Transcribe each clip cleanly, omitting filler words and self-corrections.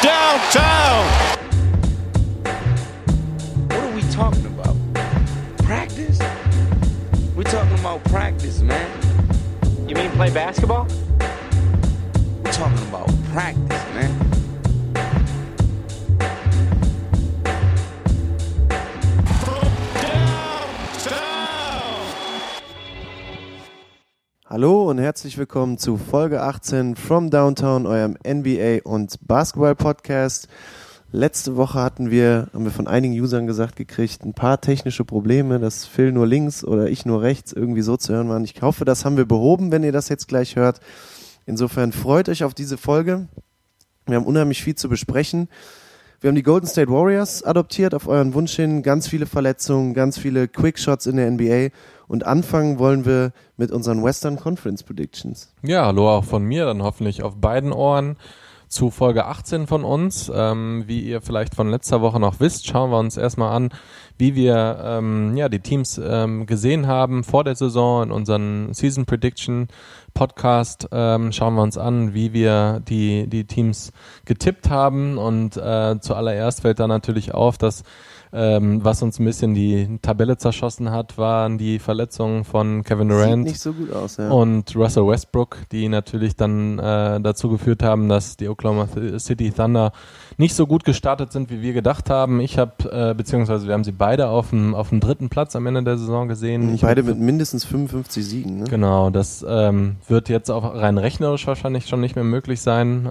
downtown. What are we talking about? Practice? We're talking about practice, man. You mean play basketball? We're talking about practice, man. Hallo und herzlich willkommen zu Folge 18 From Downtown, eurem NBA- und Basketball-Podcast. Letzte Woche haben wir von einigen Usern gesagt gekriegt, ein paar technische Probleme, dass Phil nur links oder ich nur rechts irgendwie so zu hören waren. Ich hoffe, das haben wir behoben, wenn ihr das jetzt gleich hört. Insofern freut euch auf diese Folge. Wir haben unheimlich viel zu besprechen. Wir haben die Golden State Warriors adoptiert auf euren Wunsch hin. Ganz viele Verletzungen, ganz viele Quickshots in der NBA. Und anfangen wollen wir mit unseren Western Conference Predictions. Ja, hallo auch von mir, dann hoffentlich auf beiden Ohren zu Folge 18 von uns. Wie ihr vielleicht von letzter Woche noch wisst, schauen wir uns erstmal an, wie wir die Teams gesehen haben vor der Saison in unseren Season Prediction Podcast. Schauen wir uns an, wie wir die Teams getippt haben. Und zuallererst fällt da natürlich auf, dass was uns ein bisschen die Tabelle zerschossen hat, waren die Verletzungen von Kevin Durant. Sieht nicht so gut aus, ja. Und Russell Westbrook, die natürlich dann dazu geführt haben, dass die Oklahoma City Thunder nicht so gut gestartet sind, wie wir gedacht haben. Ich habe, beziehungsweise wir haben sie beide auf dem dritten Platz am Ende der Saison gesehen. Beide mit mindestens 55 Siegen, ne? Genau, das wird jetzt auch rein rechnerisch wahrscheinlich schon nicht mehr möglich sein,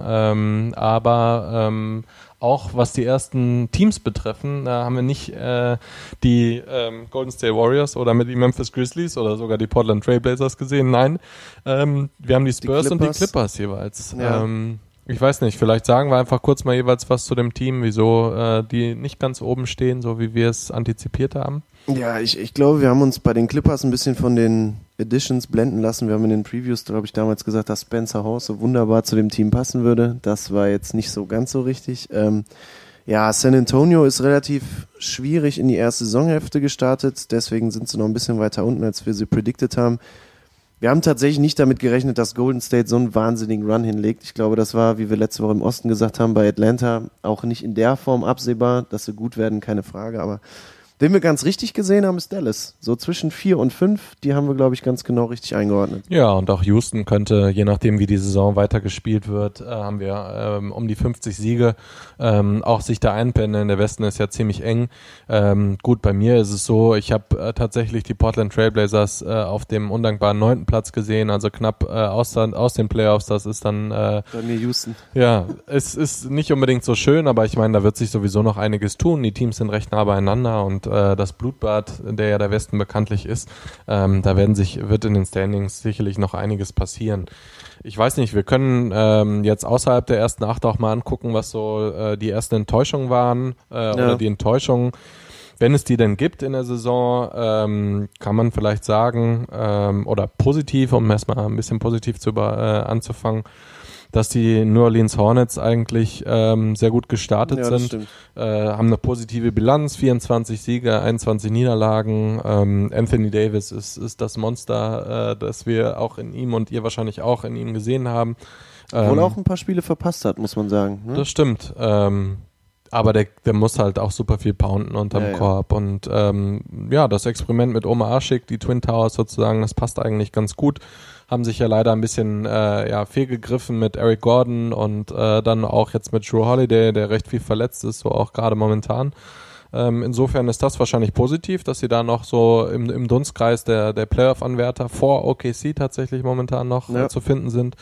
aber auch was die ersten Teams betreffen, da haben wir nicht die Golden State Warriors oder mit die Memphis Grizzlies oder sogar die Portland Trail Blazers gesehen. Nein, wir haben die Spurs und die Clippers jeweils. Ja. Ich weiß nicht, vielleicht sagen wir einfach kurz mal jeweils was zu dem Team, wieso die nicht ganz oben stehen, so wie wir es antizipiert haben. Ja, ich glaube, wir haben uns bei den Clippers ein bisschen von den Additions blenden lassen. Wir haben in den Previews, glaube ich, damals gesagt, dass Spencer Hawes so wunderbar zu dem Team passen würde. Das war jetzt nicht so ganz so richtig. San Antonio ist relativ schwierig in die erste Saisonhälfte gestartet. Deswegen sind sie noch ein bisschen weiter unten, als wir sie predicted haben. Wir haben tatsächlich nicht damit gerechnet, dass Golden State so einen wahnsinnigen Run hinlegt. Ich glaube, das war, wie wir letzte Woche im Osten gesagt haben, bei Atlanta auch nicht in der Form absehbar, dass sie gut werden, keine Frage, aber den wir ganz richtig gesehen haben, ist Dallas. So zwischen 4 und 5, die haben wir, glaube ich, ganz genau richtig eingeordnet. Ja, und auch Houston könnte, je nachdem wie die Saison weitergespielt wird, haben wir um die 50 Siege auch sich da einpendeln. Der Westen ist ja ziemlich eng. Gut, bei mir ist es so, ich habe tatsächlich die Portland Trail Blazers auf dem undankbaren 9. Platz gesehen, also knapp aus den Playoffs. Das ist dann bei mir Houston. Ja, es ist nicht unbedingt so schön, aber ich meine, da wird sich sowieso noch einiges tun. Die Teams sind recht nah beieinander und das Blutbad, der ja der Westen bekanntlich ist, da wird in den Standings sicherlich noch einiges passieren. Ich weiß nicht, wir können jetzt außerhalb der ersten 8 auch mal angucken, was so die ersten Enttäuschungen waren oder die Enttäuschungen, wenn es die denn gibt in der Saison, kann man vielleicht sagen, oder positiv, um erstmal ein bisschen positiv anzufangen, dass die New Orleans Hornets eigentlich sehr gut gestartet sind, haben eine positive Bilanz, 24 Siege, 21 Niederlagen. Anthony Davis ist das Monster, das wir auch in ihm und ihr wahrscheinlich auch in ihm gesehen haben. Obwohl er auch ein paar Spiele verpasst hat, muss man sagen. Ne? Das stimmt. Aber der muss halt auch super viel pounden unterm Korb. Und das Experiment mit Omar Ashik, die Twin Towers sozusagen, das passt eigentlich ganz gut. Haben sich ja leider ein bisschen fehlgegriffen mit Eric Gordon und dann auch jetzt mit Jrue Holiday, der recht viel verletzt ist, so auch gerade momentan. Insofern ist das wahrscheinlich positiv, dass sie da noch so im Dunstkreis der Playoff-Anwärter vor OKC tatsächlich momentan noch zu finden sind.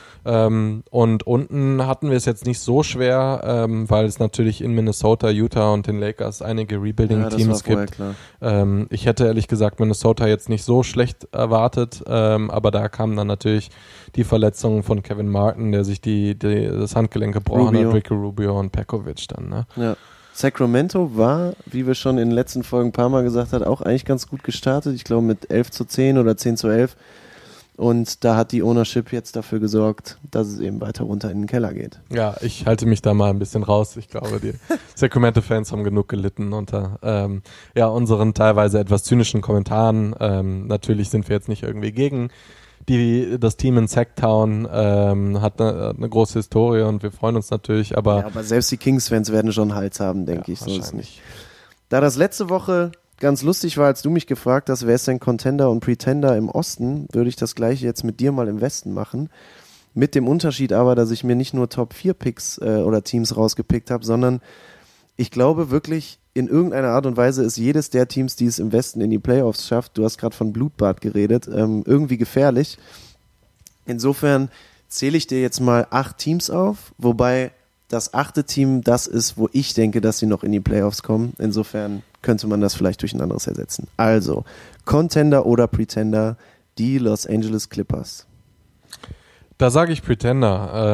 Und unten hatten wir es jetzt nicht so schwer, weil es natürlich in Minnesota, Utah und den Lakers einige Rebuilding-Teams gibt. Ich hätte ehrlich gesagt Minnesota jetzt nicht so schlecht erwartet, aber da kamen dann natürlich die Verletzungen von Kevin Martin, der sich das Handgelenk gebrochen hat, Ricky Rubio und Pekovic dann. Ne? Ja. Sacramento war, wie wir schon in den letzten Folgen ein paar Mal gesagt haben, auch eigentlich ganz gut gestartet. Ich glaube mit 11-10 oder 10-11. Und da hat die Ownership jetzt dafür gesorgt, dass es eben weiter runter in den Keller geht. Ja, ich halte mich da mal ein bisschen raus. Ich glaube, die Sacramento-Fans haben genug gelitten unter unseren teilweise etwas zynischen Kommentaren. Natürlich sind wir jetzt nicht irgendwie gegen das Team in Sacktown hat eine große Historie und wir freuen uns natürlich, aber selbst die Kings-Fans werden schon einen Hals haben, denke ich. So ist es nicht. Da das letzte Woche ganz lustig war, als du mich gefragt hast, wer ist denn Contender und Pretender im Osten, würde ich das gleiche jetzt mit dir mal im Westen machen. Mit dem Unterschied aber, dass ich mir nicht nur Top-4-Picks oder Teams rausgepickt habe, sondern ich glaube wirklich, in irgendeiner Art und Weise ist jedes der Teams, die es im Westen in die Playoffs schafft, du hast gerade von Blutbad geredet, irgendwie gefährlich. Insofern zähle ich dir jetzt mal 8 Teams auf, wobei das 8. Team das ist, wo ich denke, dass sie noch in die Playoffs kommen. Insofern könnte man das vielleicht durch ein anderes ersetzen. Also, Contender oder Pretender, die Los Angeles Clippers. Da sage ich Pretender.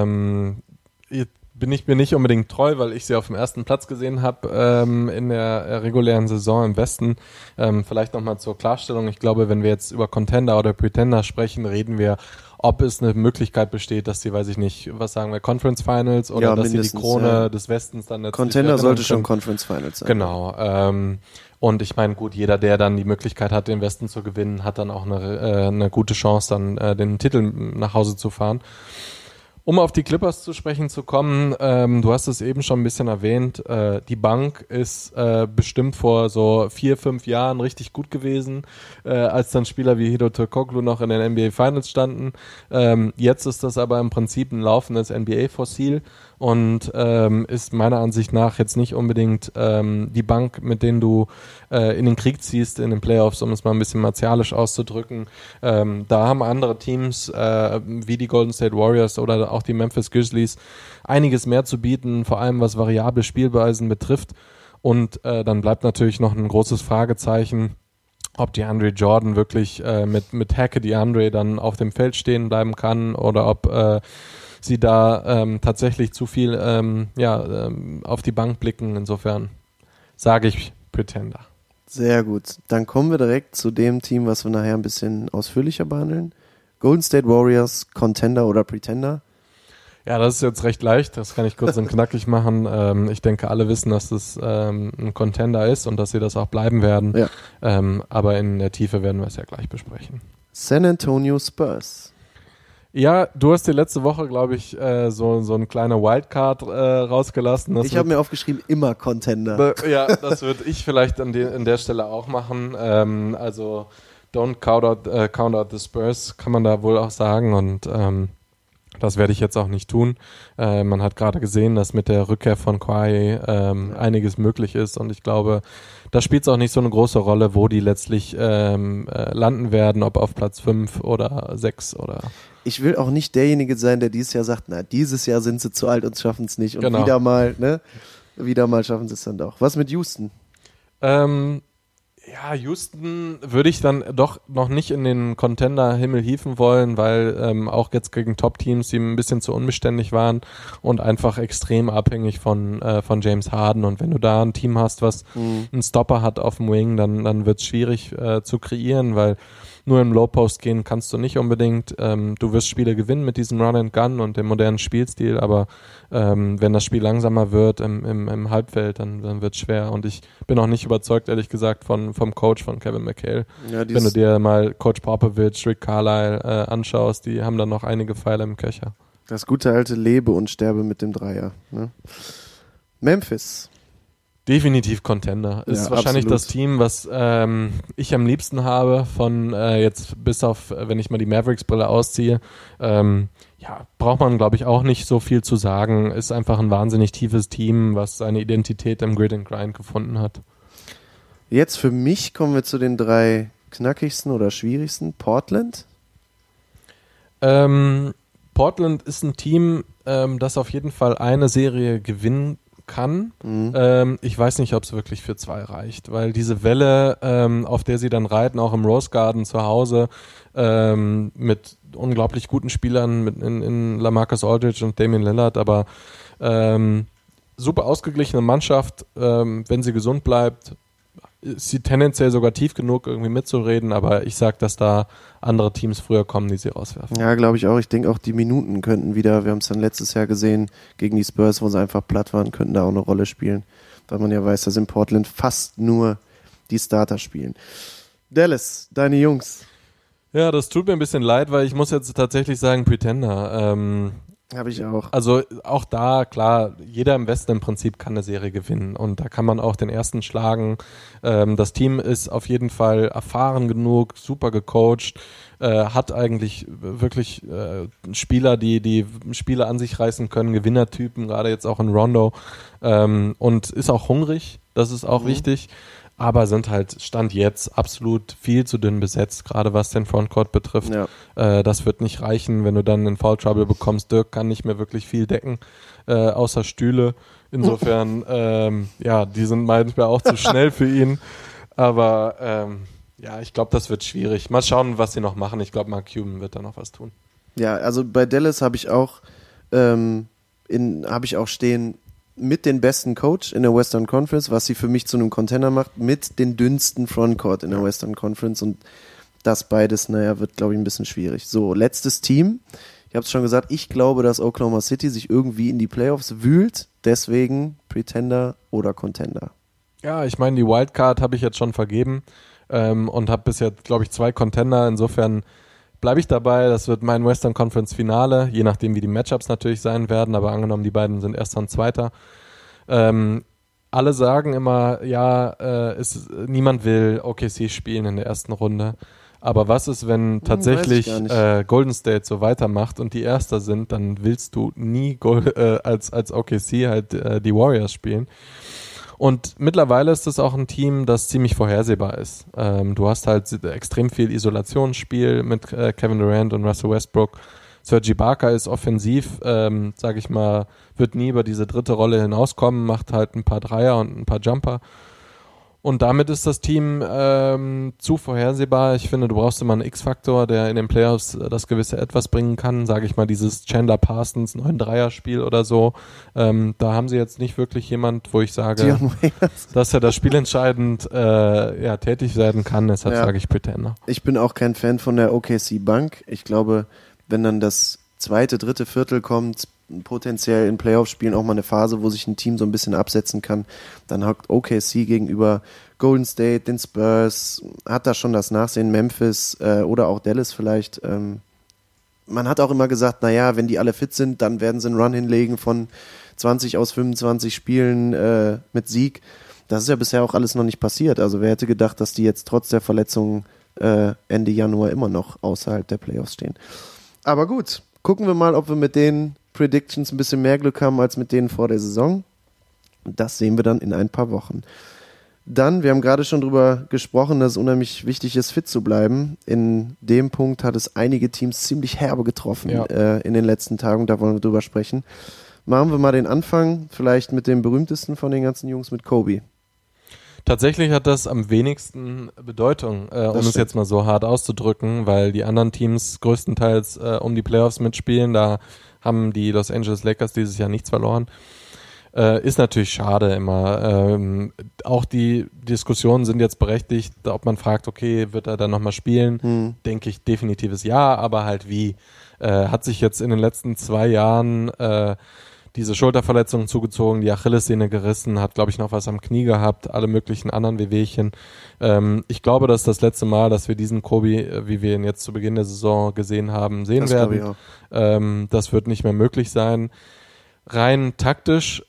Bin ich mir nicht unbedingt treu, weil ich sie auf dem ersten Platz gesehen habe in der regulären Saison im Westen. Vielleicht nochmal zur Klarstellung. Ich glaube, wenn wir jetzt über Contender oder Pretender sprechen, reden wir, ob es eine Möglichkeit besteht, dass sie, weiß ich nicht, was sagen wir, Conference Finals oder dass sie die Krone des Westens dann letztlich Contender sollte schon Conference Finals sein. Genau. Und ich meine, gut, jeder, der dann die Möglichkeit hat, den Westen zu gewinnen, hat dann auch eine gute Chance, dann den Titel nach Hause zu fahren. Um auf die Clippers zu sprechen zu kommen, du hast es eben schon ein bisschen erwähnt, die Bank ist bestimmt vor so 4-5 Jahren richtig gut gewesen, als dann Spieler wie Hedo Turkoglu noch in den NBA Finals standen. Jetzt ist das aber im Prinzip ein laufendes NBA-Fossil und ist meiner Ansicht nach jetzt nicht unbedingt die Bank, mit denen du in den Krieg ziehst in den Playoffs, um es mal ein bisschen martialisch auszudrücken. Da haben andere Teams wie die Golden State Warriors oder auch die Memphis Grizzlies einiges mehr zu bieten, vor allem was variable Spielweisen betrifft. Und dann bleibt natürlich noch ein großes Fragezeichen, ob DeAndre Jordan wirklich mit Hacke DeAndre dann auf dem Feld stehen bleiben kann oder ob sie da tatsächlich zu viel auf die Bank blicken. Insofern sage ich Pretender. Sehr gut. Dann kommen wir direkt zu dem Team, was wir nachher ein bisschen ausführlicher behandeln. Golden State Warriors, Contender oder Pretender? Ja, das ist jetzt recht leicht. Das kann ich kurz und knackig machen. Ich denke, alle wissen, dass das ein Contender ist und dass sie das auch bleiben werden. Ja. Aber in der Tiefe werden wir es ja gleich besprechen. San Antonio Spurs. Ja, du hast dir letzte Woche, glaube ich, so ein kleiner Wildcard rausgelassen. Ich habe mir aufgeschrieben, immer Contender. Ja, das würde ich vielleicht an der Stelle auch machen. Also don't count out the Spurs, kann man da wohl auch sagen. Und das werde ich jetzt auch nicht tun. Man hat gerade gesehen, dass mit der Rückkehr von Kawhi einiges möglich ist. Und ich glaube, da spielt es auch nicht so eine große Rolle, wo die letztlich landen werden, ob auf Platz 5 oder 6 oder... Ich will auch nicht derjenige sein, der dieses Jahr sagt, na, dieses Jahr sind sie zu alt und schaffen es nicht. Und genau. wieder mal schaffen sie es dann doch. Was mit Houston? Ja, Houston würde ich dann doch noch nicht in den Contender-Himmel hieven wollen, weil auch jetzt gegen Top-Teams, die ein bisschen zu unbeständig waren und einfach extrem abhängig von James Harden. Und wenn du da ein Team hast, was einen Stopper hat auf dem Wing, dann wird es schwierig zu kreieren, weil nur im Low-Post gehen kannst du nicht unbedingt. Du wirst Spiele gewinnen mit diesem Run-and-Gun und dem modernen Spielstil, aber wenn das Spiel langsamer wird im Halbfeld, dann wird es schwer. Und ich bin auch nicht überzeugt, ehrlich gesagt, vom Coach von Kevin McHale. Ja, wenn du dir mal Coach Popovich, Rick Carlisle anschaust, die haben dann noch einige Pfeile im Köcher. Das gute alte Lebe und sterbe mit dem Dreier. Ne? Memphis. Definitiv Contender. Ist wahrscheinlich absolut das Team, was ich am liebsten habe von jetzt bis auf, wenn ich mal die Mavericks-Brille ausziehe. Braucht man, glaube ich, auch nicht so viel zu sagen. Ist einfach ein wahnsinnig tiefes Team, was seine Identität im Grid and Grind gefunden hat. Jetzt für mich kommen wir zu den 3 knackigsten oder schwierigsten. Portland? Portland ist ein Team, das auf jeden Fall eine Serie gewinnen kann. Ich weiß nicht, ob es wirklich für 2 reicht, weil diese Welle, auf der sie dann reiten, auch im Rose Garden zu Hause, mit unglaublich guten Spielern in LaMarcus Aldridge und Damian Lillard, aber super ausgeglichene Mannschaft, wenn sie gesund bleibt, ist sie tendenziell sogar tief genug, irgendwie mitzureden, aber ich sag, dass da andere Teams früher kommen, die sie rauswerfen. Ja, glaube ich auch. Ich denke auch, die Minuten könnten wieder, wir haben es dann letztes Jahr gesehen, gegen die Spurs, wo sie einfach platt waren, könnten da auch eine Rolle spielen, weil man ja weiß, dass in Portland fast nur die Starter spielen. Dallas, deine Jungs. Ja, das tut mir ein bisschen leid, weil ich muss jetzt tatsächlich sagen, Pretender. Habe ich auch. Also auch da, klar, jeder im Westen im Prinzip kann eine Serie gewinnen und da kann man auch den ersten schlagen. Das Team ist auf jeden Fall erfahren genug, super gecoacht, hat eigentlich wirklich Spieler, die Spiele an sich reißen können, Gewinnertypen, gerade jetzt auch in Rondo, und ist auch hungrig, das ist auch wichtig. Aber sind halt Stand jetzt absolut viel zu dünn besetzt, gerade was den Frontcourt betrifft. Ja. Das wird nicht reichen, wenn du dann in Foul Trouble bekommst. Dirk kann nicht mehr wirklich viel decken, außer Stühle. Insofern, die sind manchmal auch zu schnell für ihn. Aber ich glaube, das wird schwierig. Mal schauen, was sie noch machen. Ich glaube, Mark Cuban wird da noch was tun. Ja, also bei Dallas habe ich auch stehen, mit den besten Coach in der Western Conference, was sie für mich zu einem Contender macht, mit den dünnsten Frontcourt in der Western Conference, und das beides, wird, glaube ich, ein bisschen schwierig. So, letztes Team. Ich habe es schon gesagt, ich glaube, dass Oklahoma City sich irgendwie in die Playoffs wühlt, deswegen Pretender oder Contender. Ja, ich meine, die Wildcard habe ich jetzt schon vergeben und habe bisher, glaube ich, 2 Contender, insofern bleibe ich dabei, das wird mein Western Conference Finale, je nachdem wie die Matchups natürlich sein werden, aber angenommen die beiden sind Erster und Zweiter. Alle sagen immer, niemand will OKC spielen in der ersten Runde, aber was ist, wenn tatsächlich Golden State so weitermacht und die Erster sind, dann willst du nie als OKC halt die Warriors spielen. Und mittlerweile ist es auch ein Team, das ziemlich vorhersehbar ist. Du hast halt extrem viel Isolationsspiel mit Kevin Durant und Russell Westbrook. Serge Ibaka ist offensiv, sage ich mal, wird nie über diese dritte Rolle hinauskommen, macht halt ein paar Dreier und ein paar Jumper. Und damit ist das Team zu vorhersehbar. Ich finde, du brauchst immer einen X-Faktor, der in den Playoffs das gewisse Etwas bringen kann. Sage ich mal, dieses Chandler Parsons 9-Dreier-Spiel oder so. Da haben sie jetzt nicht wirklich jemand, wo ich sage, dass er das Spiel entscheidend tätig werden kann. Deshalb sage ich Pretender. Ich bin auch kein Fan von der OKC-Bank. Ich glaube, wenn dann das zweite, dritte Viertel kommt, potenziell in Playoff-Spielen auch mal eine Phase, wo sich ein Team so ein bisschen absetzen kann, dann hockt OKC gegenüber Golden State, den Spurs, hat da schon das Nachsehen, Memphis oder auch Dallas vielleicht. Man hat auch immer gesagt, wenn die alle fit sind, dann werden sie einen Run hinlegen von 20 aus 25 Spielen mit Sieg. Das ist ja bisher auch alles noch nicht passiert. Also wer hätte gedacht, dass die jetzt trotz der Verletzungen Ende Januar immer noch außerhalb der Playoffs stehen. Aber gut, gucken wir mal, ob wir mit den Predictions ein bisschen mehr Glück haben als mit denen vor der Saison. Das sehen wir dann in ein paar Wochen. Dann, wir haben gerade schon drüber gesprochen, dass es unheimlich wichtig ist, fit zu bleiben. In dem Punkt hat es einige Teams ziemlich herbe getroffen in den letzten Tagen. Da wollen wir drüber sprechen. Machen wir mal den Anfang, vielleicht mit dem berühmtesten von den ganzen Jungs, mit Kobe. Tatsächlich hat das am wenigsten Bedeutung, um es jetzt mal so hart auszudrücken, weil die anderen Teams größtenteils um die Playoffs mitspielen. Da haben die Los Angeles Lakers dieses Jahr nichts verloren. Ist natürlich schade immer. Auch die Diskussionen sind jetzt berechtigt, ob man fragt, okay, wird er dann nochmal spielen? Denke ich, definitives Ja, aber halt wie? Hat sich jetzt in den letzten 2 Jahren diese Schulterverletzungen zugezogen, die Achillessehne gerissen, hat, glaube ich, noch was am Knie gehabt, alle möglichen anderen Wehwehchen. Ich glaube, das ist das letzte Mal, dass wir diesen Kobe, wie wir ihn jetzt zu Beginn der Saison gesehen haben, sehen werden. Das wird nicht mehr möglich sein. Rein taktisch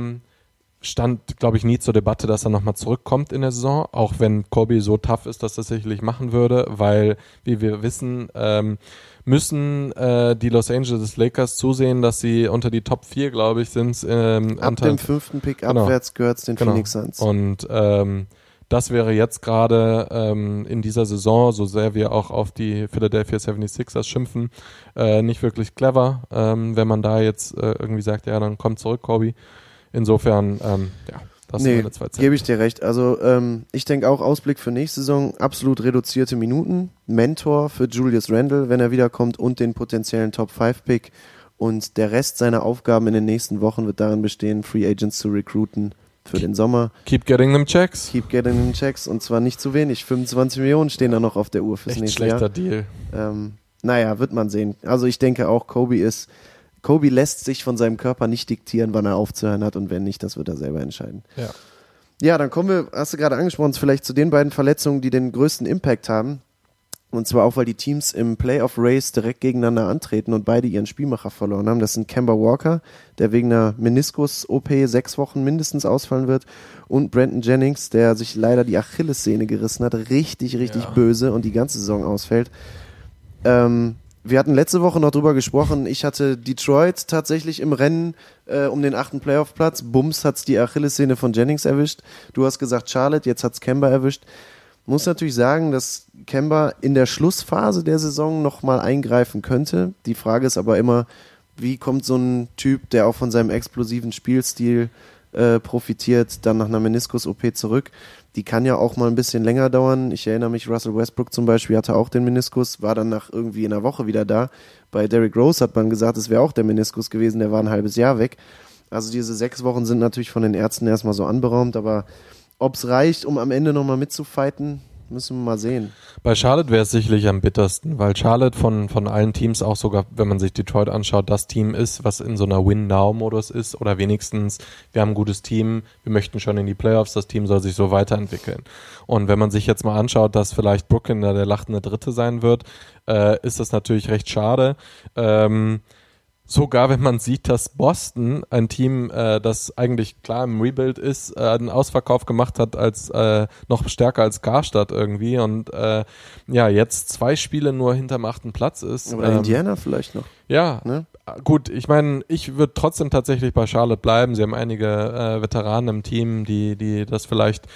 stand, glaube ich, nie zur Debatte, dass er nochmal zurückkommt in der Saison, auch wenn Kobe so tough ist, dass er das sicherlich machen würde, weil, wie wir wissen, müssen die Los Angeles Lakers zusehen, dass sie unter die Top 4, glaube ich, sind. Ab dem 5. Pick abwärts gehört es den Phoenix Suns. Und das wäre jetzt gerade in dieser Saison, so sehr wir auch auf die Philadelphia 76ers schimpfen, nicht wirklich clever, wenn man da jetzt irgendwie sagt, ja, dann kommt zurück, Kobe. Insofern, das sind meine 2 Cent. Gebe ich dir recht. Also ich denke auch, Ausblick für nächste Saison, absolut reduzierte Minuten, Mentor für Julius Randle, wenn er wiederkommt, und den potenziellen Top-5-Pick. Und der Rest seiner Aufgaben in den nächsten Wochen wird darin bestehen, Free Agents zu recruiten für den Sommer. Keep getting them checks. Keep getting them checks, und zwar nicht zu wenig. 25 Millionen stehen da noch auf der Uhr fürs nächste Jahr. Echt schlechter Deal. Wird man sehen. Also ich denke auch, Kobe lässt sich von seinem Körper nicht diktieren, wann er aufzuhören hat, und wenn nicht, das wird er selber entscheiden. Ja, dann kommen wir, hast du gerade angesprochen, vielleicht zu den beiden Verletzungen, die den größten Impact haben. Und zwar auch, weil die Teams im Playoff-Race direkt gegeneinander antreten und beide ihren Spielmacher verloren haben. Das sind Kemba Walker, der wegen einer Meniskus-OP 6 Wochen mindestens ausfallen wird, und Brandon Jennings, der sich leider die Achillessehne gerissen hat, richtig böse und die ganze Saison ausfällt. Wir hatten letzte Woche noch drüber gesprochen, ich hatte Detroit tatsächlich im Rennen um den 8. Playoff-Platz. Bums hat's die Achillessehne von Jennings erwischt. Du hast gesagt Charlotte, jetzt hat's Kemba erwischt. Muss natürlich sagen, dass Kemba in der Schlussphase der Saison nochmal eingreifen könnte. Die Frage ist aber immer, wie kommt so ein Typ, der auch von seinem explosiven Spielstil profitiert, dann nach einer Meniskus-OP zurück. Die kann ja auch mal ein bisschen länger dauern. Ich erinnere mich, Russell Westbrook zum Beispiel hatte auch den Meniskus, war dann nach irgendwie einer Woche wieder da. Bei Derrick Rose hat man gesagt, es wäre auch der Meniskus gewesen, der war ein halbes Jahr weg. Also diese 6 Wochen sind natürlich von den Ärzten erstmal so anberaumt, aber ob es reicht, um am Ende nochmal mitzufighten, müssen wir mal sehen. Bei Charlotte wäre es sicherlich am bittersten, weil Charlotte von allen Teams auch sogar, wenn man sich Detroit anschaut, das Team ist, was in so einer Win-Now-Modus ist, oder wenigstens, wir haben ein gutes Team, wir möchten schon in die Playoffs, das Team soll sich so weiterentwickeln. Und wenn man sich jetzt mal anschaut, dass vielleicht Brooklyn da der lachende Dritte sein wird, ist das natürlich recht schade. Sogar wenn man sieht, dass Boston, ein Team, das eigentlich klar im Rebuild ist, einen Ausverkauf gemacht hat als noch stärker als Karstadt irgendwie und jetzt 2 Spiele nur hinterm 8. Platz ist. Oder Indiana vielleicht noch. Ja, ne? Gut, ich meine, ich würde trotzdem tatsächlich bei Charlotte bleiben. Sie haben einige Veteranen im Team, die das vielleicht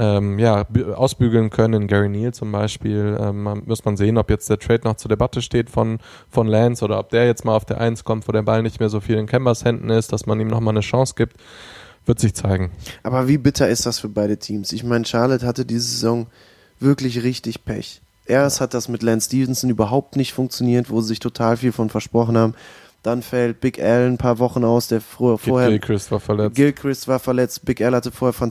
ausbügeln können. Gary Neal zum Beispiel. Muss man sehen, ob jetzt der Trade noch zur Debatte steht von Lance oder ob der jetzt mal auf der 1 kommt, wo der Ball nicht mehr so viel in Kembas Händen ist, dass man ihm nochmal eine Chance gibt. Wird sich zeigen. Aber wie bitter ist das für beide Teams? Ich meine, Charlotte hatte diese Saison wirklich richtig Pech. Erst hat das mit Lance Stevenson überhaupt nicht funktioniert, wo sie sich total viel von versprochen haben. Dann fällt Big Al ein paar Wochen aus, der vorher... Gilchrist war verletzt. Gilchrist war verletzt. Big Al hatte vorher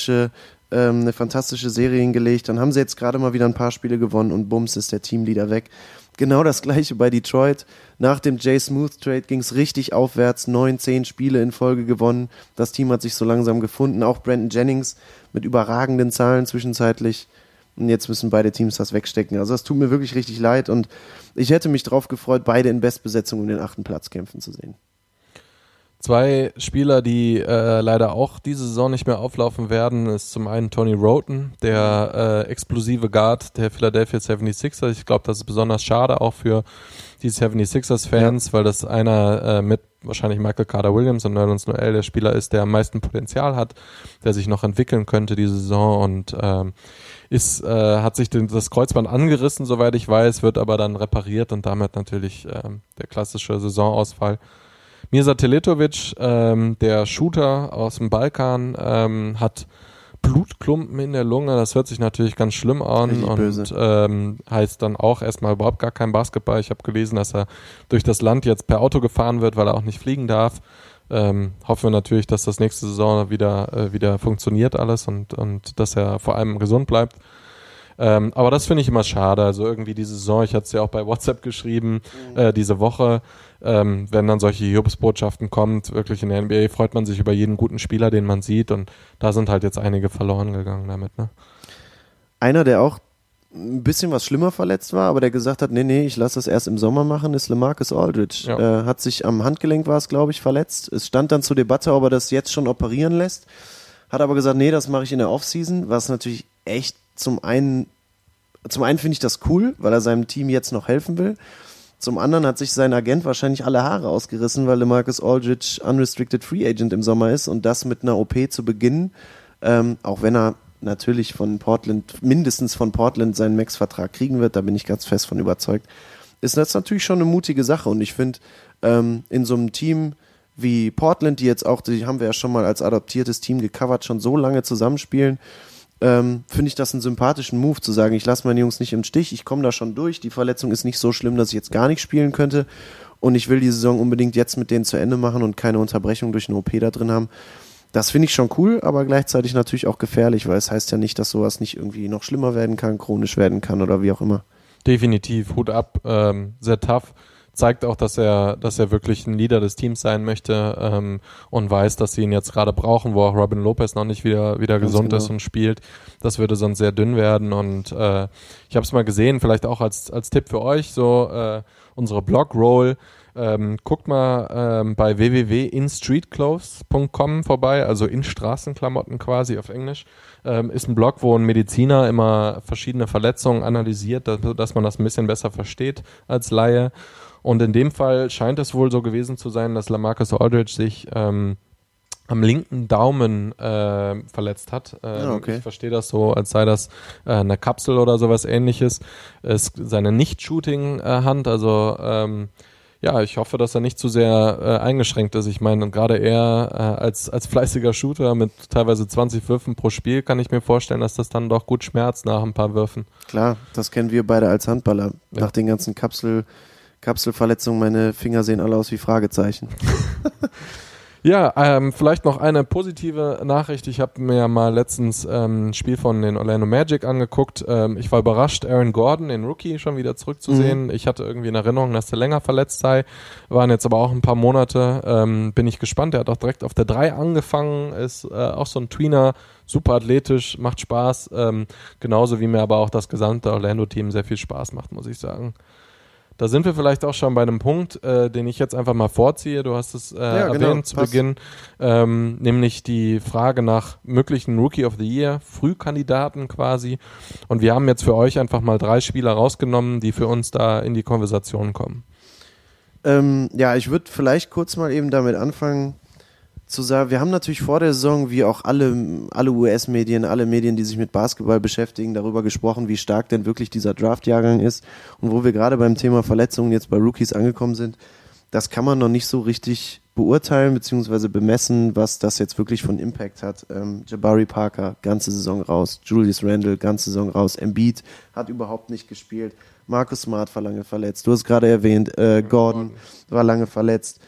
eine fantastische Serie hingelegt. Dann haben sie jetzt gerade mal wieder ein paar Spiele gewonnen und bums ist der Teamleader weg. Genau das gleiche bei Detroit. Nach dem Jay Smooth Trade ging es richtig aufwärts. 9, 10 Spiele in Folge gewonnen. Das Team hat sich so langsam gefunden. Auch Brandon Jennings mit überragenden Zahlen zwischenzeitlich. Und jetzt müssen beide Teams das wegstecken. Also das tut mir wirklich richtig leid und ich hätte mich drauf gefreut, beide in Bestbesetzung um den 8. Platz kämpfen zu sehen. 2 Spieler, die leider auch diese Saison nicht mehr auflaufen werden, ist zum einen Tony Wroten, der explosive Guard der Philadelphia 76ers. Ich glaube, das ist besonders schade auch für die 76ers-Fans, weil das einer mit wahrscheinlich Michael Carter-Williams und Nerlens Noel der Spieler ist, der am meisten Potenzial hat, der sich noch entwickeln könnte diese Saison und hat sich das Kreuzband angerissen, soweit ich weiß, wird aber dann repariert und damit natürlich der klassische Saisonausfall. Mirza Teletovic, der Shooter aus dem Balkan, hat Blutklumpen in der Lunge, das hört sich natürlich ganz schlimm an und heißt dann auch erstmal überhaupt gar kein Basketball. Ich habe gelesen, dass er durch das Land jetzt per Auto gefahren wird, weil er auch nicht fliegen darf. Hoffen wir natürlich, dass das nächste Saison wieder funktioniert alles und dass er vor allem gesund bleibt. Aber das finde ich immer schade. Also irgendwie diese Saison, ich hatte es ja auch bei WhatsApp geschrieben, diese Woche, wenn dann solche Hiobsbotschaften kommt, wirklich in der NBA freut man sich über jeden guten Spieler, den man sieht und da sind halt jetzt einige verloren gegangen damit. Ne? Einer, der auch ein bisschen was schlimmer verletzt war, aber der gesagt hat, nee, ich lasse das erst im Sommer machen, ist LaMarcus Aldridge. Ja. Hat sich am Handgelenk, war es glaube ich, verletzt. Es stand dann zur Debatte, ob er das jetzt schon operieren lässt. Hat aber gesagt, nee, das mache ich in der Offseason, was natürlich echt zum einen finde ich das cool, weil er seinem Team jetzt noch helfen will. Zum anderen hat sich sein Agent wahrscheinlich alle Haare ausgerissen, weil LaMarcus Aldridge Unrestricted Free Agent im Sommer ist und das mit einer OP zu beginnen, auch wenn er natürlich mindestens von Portland seinen Max-Vertrag kriegen wird, da bin ich ganz fest von überzeugt, ist das natürlich schon eine mutige Sache und ich finde, in so einem Team wie Portland, die haben wir ja schon mal als adoptiertes Team gecovert, schon so lange zusammenspielen, finde ich das einen sympathischen Move, zu sagen, ich lasse meine Jungs nicht im Stich, ich komme da schon durch, die Verletzung ist nicht so schlimm, dass ich jetzt gar nicht spielen könnte und ich will die Saison unbedingt jetzt mit denen zu Ende machen und keine Unterbrechung durch eine OP da drin haben. Das finde ich schon cool, aber gleichzeitig natürlich auch gefährlich, weil es heißt ja nicht, dass sowas nicht irgendwie noch schlimmer werden kann, chronisch werden kann oder wie auch immer. Definitiv, Hut ab, sehr tough. zeigt auch, dass er wirklich ein Leader des Teams sein möchte und weiß, dass sie ihn jetzt gerade brauchen, wo auch Robin Lopez noch nicht wieder gesund ist und spielt. Das würde sonst sehr dünn werden und ich habe es mal gesehen, vielleicht auch als Tipp für euch, so unsere Blog-Roll. Guckt mal bei www.instreetclothes.com vorbei, also in Straßenklamotten quasi auf Englisch. Ist ein Blog, wo ein Mediziner immer verschiedene Verletzungen analysiert, dass man das ein bisschen besser versteht als Laie. Und in dem Fall scheint es wohl so gewesen zu sein, dass LaMarcus Aldridge sich am linken Daumen verletzt hat. Okay. Ich verstehe das so, als sei das eine Kapsel oder sowas Ähnliches. Ist seine Nicht-Shooting-Hand, also ja, ich hoffe, dass er nicht zu sehr eingeschränkt ist. Ich meine, gerade er als fleißiger Shooter mit teilweise 20 Würfen pro Spiel kann ich mir vorstellen, dass das dann doch gut schmerzt nach ein paar Würfen. Klar, das kennen wir beide als Handballer. Ja. Nach den ganzen Kapselverletzungen, meine Finger sehen alle aus wie Fragezeichen. Ja, vielleicht noch eine positive Nachricht. Ich habe mir mal letztens ein Spiel von den Orlando Magic angeguckt. Ich war überrascht, Aaron Gordon, den Rookie, schon wieder zurückzusehen. Ich hatte irgendwie in Erinnerung, dass er länger verletzt sei. Waren jetzt aber auch ein paar Monate. Bin ich gespannt. Er hat auch direkt auf der 3 angefangen. Ist auch so ein Tweener, super athletisch, macht Spaß. Genauso wie mir aber auch das gesamte Orlando-Team sehr viel Spaß macht, muss ich sagen. Da sind wir vielleicht auch schon bei einem Punkt, den ich jetzt einfach mal vorziehe. Du hast es erwähnt zu Beginn, nämlich die Frage nach möglichen Rookie of the Year, Frühkandidaten quasi. Und wir haben jetzt für euch einfach mal 3 Spieler rausgenommen, die für uns da in die Konversation kommen. Ja, ich würde vielleicht kurz mal eben damit anfangen, zu sagen, wir haben natürlich vor der Saison, wie auch alle US-Medien, alle Medien, die sich mit Basketball beschäftigen, darüber gesprochen, wie stark denn wirklich dieser Draft-Jahrgang ist. Und wo wir gerade beim Thema Verletzungen jetzt bei Rookies angekommen sind, das kann man noch nicht so richtig beurteilen bzw. bemessen, was das jetzt wirklich von Impact hat. Jabari Parker, ganze Saison raus. Julius Randle, ganze Saison raus. Embiid hat überhaupt nicht gespielt. Marcus Smart war lange verletzt. Du hast gerade erwähnt, Gordon war lange verletzt.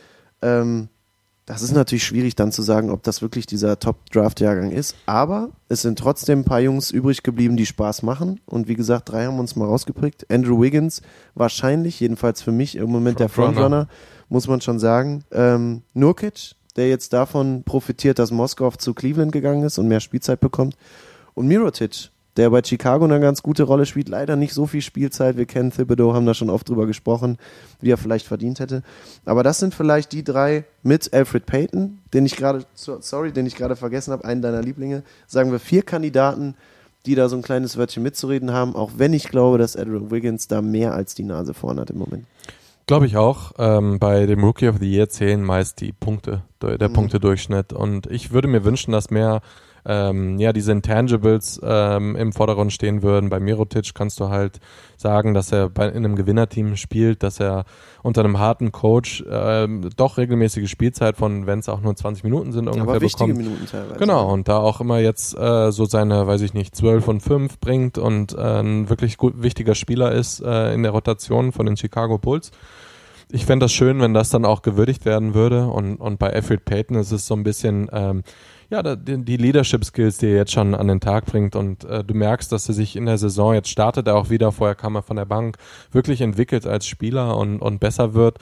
Das ist natürlich schwierig dann zu sagen, ob das wirklich dieser Top-Draft-Jahrgang ist, aber es sind trotzdem ein paar Jungs übrig geblieben, die Spaß machen und wie gesagt, 3 haben uns mal rausgeprägt. Andrew Wiggins, wahrscheinlich, jedenfalls für mich im Moment der Frontrunner, muss man schon sagen. Nurkic, der jetzt davon profitiert, dass Moskov zu Cleveland gegangen ist und mehr Spielzeit bekommt. Und Mirotic, der bei Chicago eine ganz gute Rolle spielt, leider nicht so viel Spielzeit. Wir kennen Thibodeau, haben da schon oft drüber gesprochen, wie er vielleicht verdient hätte. Aber das sind vielleicht die 3 mit Elfrid Payton, den ich gerade vergessen habe, einen deiner Lieblinge. Sagen wir 4 Kandidaten, die da so ein kleines Wörtchen mitzureden haben, auch wenn ich glaube, dass Andrew Wiggins da mehr als die Nase vorn hat im Moment. Glaube ich auch. Bei dem Rookie of the Year zählen meist die Punkte, der Punktedurchschnitt. Und ich würde mir wünschen, dass mehr diese Intangibles im Vordergrund stehen würden. Bei Mirotic kannst du halt sagen, dass er in einem Gewinnerteam spielt, dass er unter einem harten Coach doch regelmäßige Spielzeit von, wenn es auch nur 20 Minuten sind, ungefähr aber wichtige bekommt. Minuten teilweise. Genau, und da auch immer jetzt so seine, 12 und 5 bringt und ein wirklich wichtiger Spieler ist in der Rotation von den Chicago Bulls. Ich fände das schön, wenn das dann auch gewürdigt werden würde und bei Elfrid Payton ist es so ein bisschen die Leadership-Skills, die er jetzt schon an den Tag bringt und du merkst, dass er sich in der Saison, jetzt startet er auch wieder, vorher kam er von der Bank, wirklich entwickelt als Spieler und besser wird.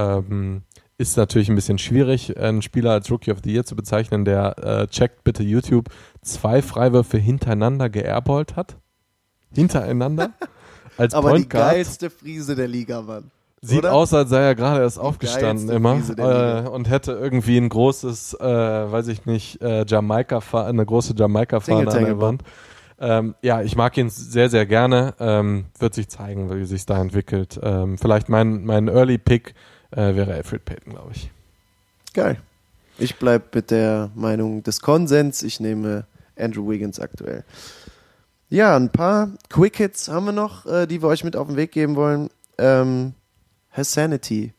Ist natürlich ein bisschen schwierig, einen Spieler als Rookie of the Year zu bezeichnen, der, checkt bitte YouTube, 2 Freiwürfe hintereinander geairballt hat. Hintereinander. Als aber Point Guard. Die geilste Friese der Liga, Mann. Sieht oder? Aus, als sei er gerade erst aufgestanden immer und hätte irgendwie ein großes, eine große Jamaika-Fahne an der Wand. Ich mag ihn sehr, sehr gerne. Wird sich zeigen, wie sich da entwickelt. Vielleicht mein Early Pick wäre Elfrid Payton, glaube ich. Geil. Ich bleibe mit der Meinung des Konsens. Ich nehme Andrew Wiggins aktuell. Ja, ein paar Quick Hits haben wir noch, die wir euch mit auf den Weg geben wollen. Hassanity.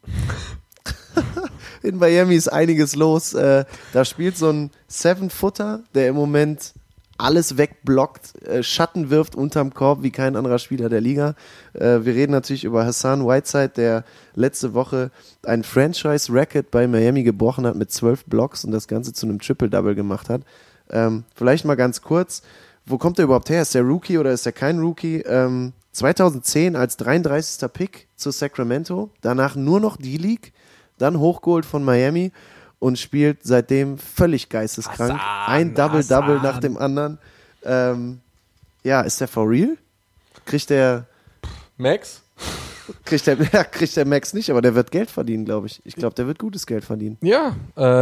In Miami ist einiges los. Da spielt so ein 7-Footer, der im Moment alles wegblockt, Schatten wirft unterm Korb wie kein anderer Spieler der Liga. Wir reden natürlich über Hassan Whiteside, der letzte Woche ein Franchise-Record bei Miami gebrochen hat mit 12 Blocks und das Ganze zu einem Triple-Double gemacht hat. Vielleicht mal ganz kurz, wo kommt er überhaupt her? Ist der Rookie oder ist er kein Rookie? 2010 als 33. Pick zu Sacramento, danach nur noch D-League, dann hochgeholt von Miami und spielt seitdem völlig geisteskrank. Ein Double-Double nach dem anderen. Ist der for real? Kriegt der Max? Kriegt der Max nicht, aber der wird Geld verdienen, glaube ich. Ich glaube, der wird gutes Geld verdienen. Ja,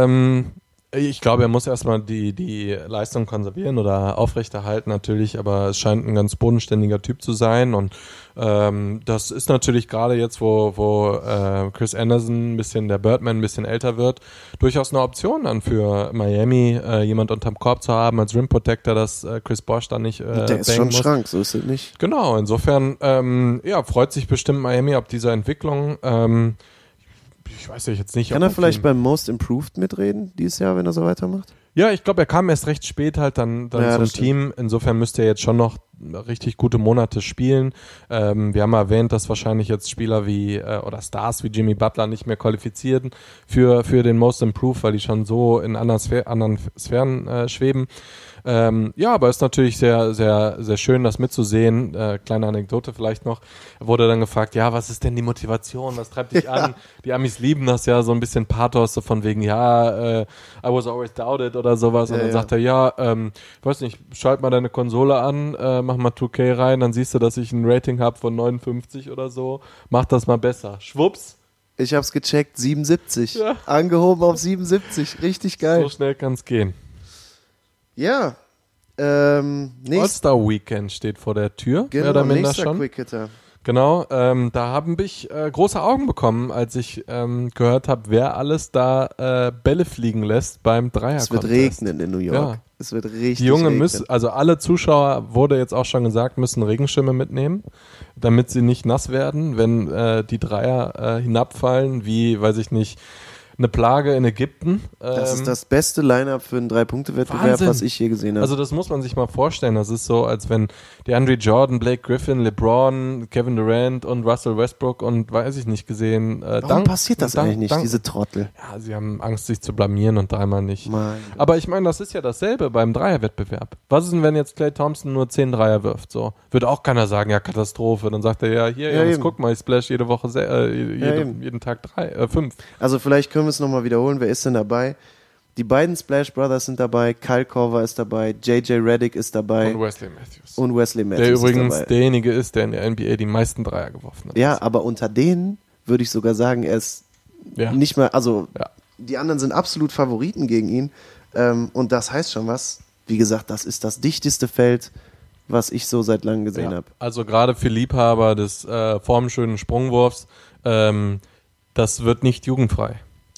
ich glaube, er muss erstmal die Leistung konservieren oder aufrechterhalten natürlich, aber es scheint ein ganz bodenständiger Typ zu sein und das ist natürlich gerade jetzt, wo Chris Anderson der Birdman ein bisschen älter wird, durchaus eine Option dann für Miami, jemand unterm Korb zu haben als Rim Protector, dass Chris Bosh dann nicht der ist schon ein Schrank, so ist es nicht. Genau, insofern freut sich bestimmt Miami ab dieser Entwicklung. Ich weiß ja jetzt nicht. Kann er vielleicht beim Most Improved mitreden dieses Jahr, wenn er so weitermacht? Ja, ich glaube, er kam erst recht spät halt dann zum Team. Insofern müsste er jetzt schon noch richtig gute Monate spielen. Wir haben erwähnt, dass wahrscheinlich jetzt Spieler oder Stars wie Jimmy Butler nicht mehr qualifizieren für den Most Improved, weil die schon so in anderen Sphären schweben. Aber ist natürlich sehr, sehr, sehr schön, das mitzusehen. Kleine Anekdote vielleicht noch. Wurde dann gefragt, ja, was ist denn die Motivation? Was treibt dich an? Die Amis lieben das ja, so ein bisschen Pathos, so von wegen, I was always doubted oder sowas. Und dann sagt er, weiß nicht, schalt mal deine Konsole an, mach mal 2K rein, dann siehst du, dass ich ein Rating habe von 59 oder so. Mach das mal besser. Schwupps. Ich hab's gecheckt, 77. Ja. Angehoben auf 77. Richtig geil. So schnell kann's gehen. Ja. All-Star Weekend steht vor der Tür. Genau, mehr oder minder nächster schon. Quick-Hitter. Genau, da habe ich große Augen bekommen, als ich gehört habe, wer alles da Bälle fliegen lässt beim Dreier-Contest. Es wird regnen in New York. Ja. Es wird richtig Die Jungen regnen. müssen, also alle Zuschauer, wurde jetzt auch schon gesagt, müssen Regenschirme mitnehmen, damit sie nicht nass werden, wenn die Dreier hinabfallen, wie, weiß ich nicht, eine Plage in Ägypten. Das ist das beste Line-Up für einen 3-Punkte-Wettbewerb, was ich je gesehen habe. Also das muss man sich mal vorstellen. Das ist so, als wenn DeAndre Jordan, Blake Griffin, LeBron, Kevin Durant und Russell Westbrook und weiß ich nicht gesehen. Warum passiert das eigentlich nicht, diese Trottel? Ja, sie haben Angst, sich zu blamieren und dreimal nicht. Mein Aber ich meine, das ist ja dasselbe beim Dreierwettbewerb. Was ist denn, wenn jetzt Klay Thompson nur 10 Dreier wirft? So, wird auch keiner sagen, ja, Katastrophe. Dann sagt er, ja, hier, Jungs, guck mal, ich splash jede Woche jeden Tag 5. Also vielleicht können wir es nochmal wiederholen. Wer ist denn dabei? Die beiden Splash Brothers sind dabei, Kyle Korver ist dabei, JJ Redick ist dabei. Und Wesley Matthews. Der übrigens derjenige ist, der in der NBA die meisten Dreier geworfen hat. Ja, aber unter denen würde ich sogar sagen, er ist nicht mehr, die anderen sind absolut Favoriten gegen ihn. Und das heißt schon was. Wie gesagt, das ist das dichteste Feld, was ich so seit langem gesehen habe. Also gerade für Liebhaber des formschönen Sprungwurfs, das wird nicht jugendfrei.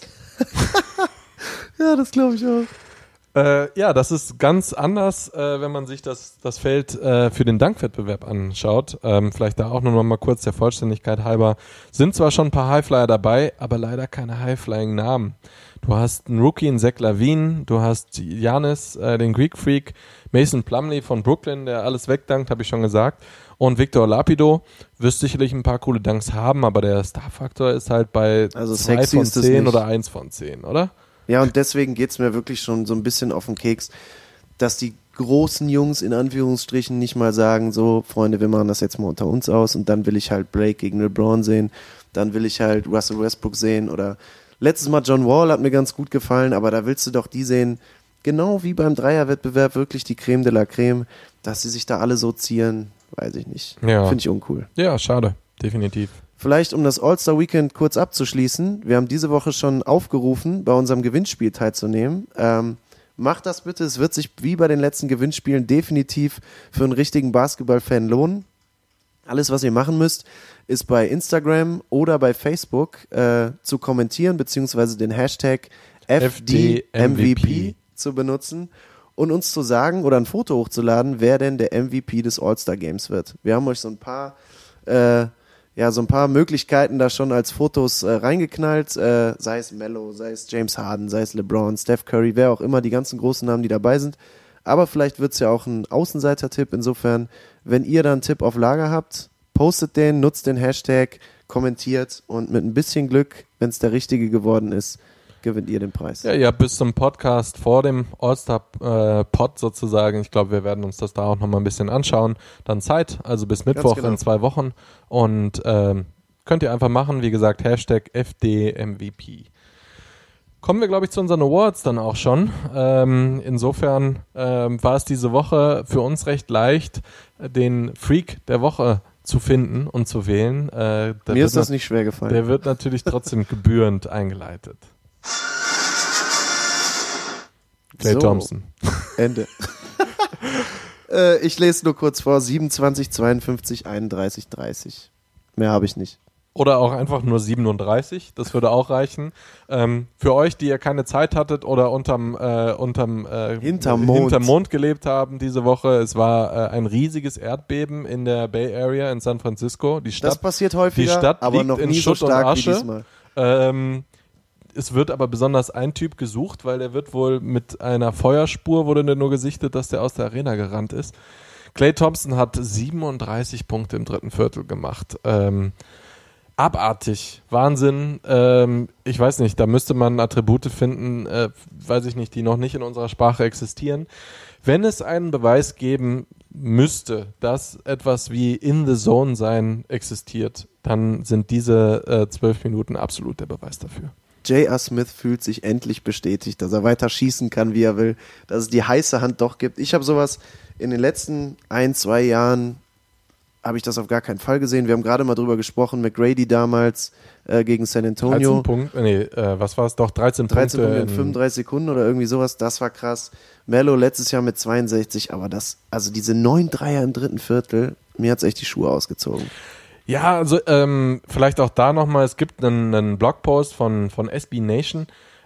Ja, das glaube ich auch. Das ist ganz anders, wenn man sich das Feld für den Dankwettbewerb anschaut. Vielleicht da auch nur noch mal kurz der Vollständigkeit halber. Sind zwar schon ein paar Highflyer dabei, aber leider keine High-Flying-Namen. Du hast einen Rookie in Zach LaVine, du hast Giannis, den Greek Freak, Mason Plumlee von Brooklyn, der alles wegdankt, habe ich schon gesagt. Und Victor Lapido wirst sicherlich ein paar coole Dunks haben, aber der Star-Faktor ist halt bei 2 von 10 oder 1 von 10, oder? Ja, und deswegen geht es mir wirklich schon so ein bisschen auf den Keks, dass die großen Jungs in Anführungsstrichen nicht mal sagen, so, Freunde, wir machen das jetzt mal unter uns aus und dann will ich halt Blake gegen LeBron sehen, dann will ich halt Russell Westbrook sehen oder letztes Mal John Wall hat mir ganz gut gefallen, aber da willst du doch die sehen, genau wie beim Dreierwettbewerb, wirklich die Creme de la Creme, dass sie sich da alle so zieren, weiß ich nicht. Ja. Finde ich uncool. Ja, schade, definitiv. Vielleicht, um das All-Star Weekend kurz abzuschließen, wir haben diese Woche schon aufgerufen, bei unserem Gewinnspiel teilzunehmen. Macht das bitte, es wird sich wie bei den letzten Gewinnspielen definitiv für einen richtigen Basketball-Fan lohnen. Alles, was ihr machen müsst, ist bei Instagram oder bei Facebook zu kommentieren, beziehungsweise den Hashtag FDMVP zu benutzen und uns zu sagen oder ein Foto hochzuladen, wer denn der MVP des All-Star Games wird. Wir haben euch so ein paar Möglichkeiten da schon als Fotos reingeknallt, sei es Melo, sei es James Harden, sei es LeBron, Steph Curry, wer auch immer, die ganzen großen Namen, die dabei sind. Aber vielleicht wird es ja auch ein Außenseiter-Tipp. Insofern, wenn ihr da einen Tipp auf Lager habt, postet den, nutzt den Hashtag, kommentiert und mit ein bisschen Glück, wenn es der richtige geworden ist, gewinnt ihr den Preis. Ja, ihr habt bis zum Podcast vor dem All-Star-Pod sozusagen, ich glaube, wir werden uns das da auch nochmal ein bisschen anschauen, dann Zeit, also bis Mittwoch in 2 Wochen und könnt ihr einfach machen, wie gesagt, Hashtag FDMVP. Kommen wir, glaube ich, zu unseren Awards dann auch schon. Insofern war es diese Woche für uns recht leicht, den Freak der Woche zu finden und zu wählen. Mir ist das nicht schwer gefallen. Der wird natürlich trotzdem gebührend eingeleitet. Klay Thompson. Ende. Ich lese nur kurz vor. 27, 52, 31, 30. Mehr habe ich nicht. Oder auch einfach nur 37, das würde auch reichen. Für euch, die ihr keine Zeit hattet oder unterm Mond gelebt haben diese Woche, es war ein riesiges Erdbeben in der Bay Area in San Francisco. Die Stadt, das passiert häufiger, die Stadt aber liegt noch in nie Schutt so stark und Asche. wie diesmal. Es wird aber besonders ein Typ gesucht, weil der wird wohl mit einer Feuerspur, wurde nur gesichtet, dass der aus der Arena gerannt ist. Klay Thompson hat 37 Punkte im 3. Viertel gemacht. Abartig, Wahnsinn. Ich weiß nicht, da müsste man Attribute finden, weiß ich nicht, die noch nicht in unserer Sprache existieren. Wenn es einen Beweis geben müsste, dass etwas wie in the zone sein existiert, dann sind diese 12 Minuten absolut der Beweis dafür. J.R. Smith fühlt sich endlich bestätigt, dass er weiter schießen kann, wie er will, dass es die heiße Hand doch gibt. Ich habe sowas in den letzten 1-2 Jahren habe ich das auf gar keinen Fall gesehen. Wir haben gerade mal drüber gesprochen, McGrady damals gegen San Antonio. 13 Punkte, was war es doch? 13 Punkte in 35 Sekunden oder irgendwie sowas, das war krass. Melo letztes Jahr mit 62, aber diese 9 Dreier im 3. Viertel, mir hat es echt die Schuhe ausgezogen. Ja, also vielleicht auch da nochmal, es gibt einen Blogpost von SB Nation,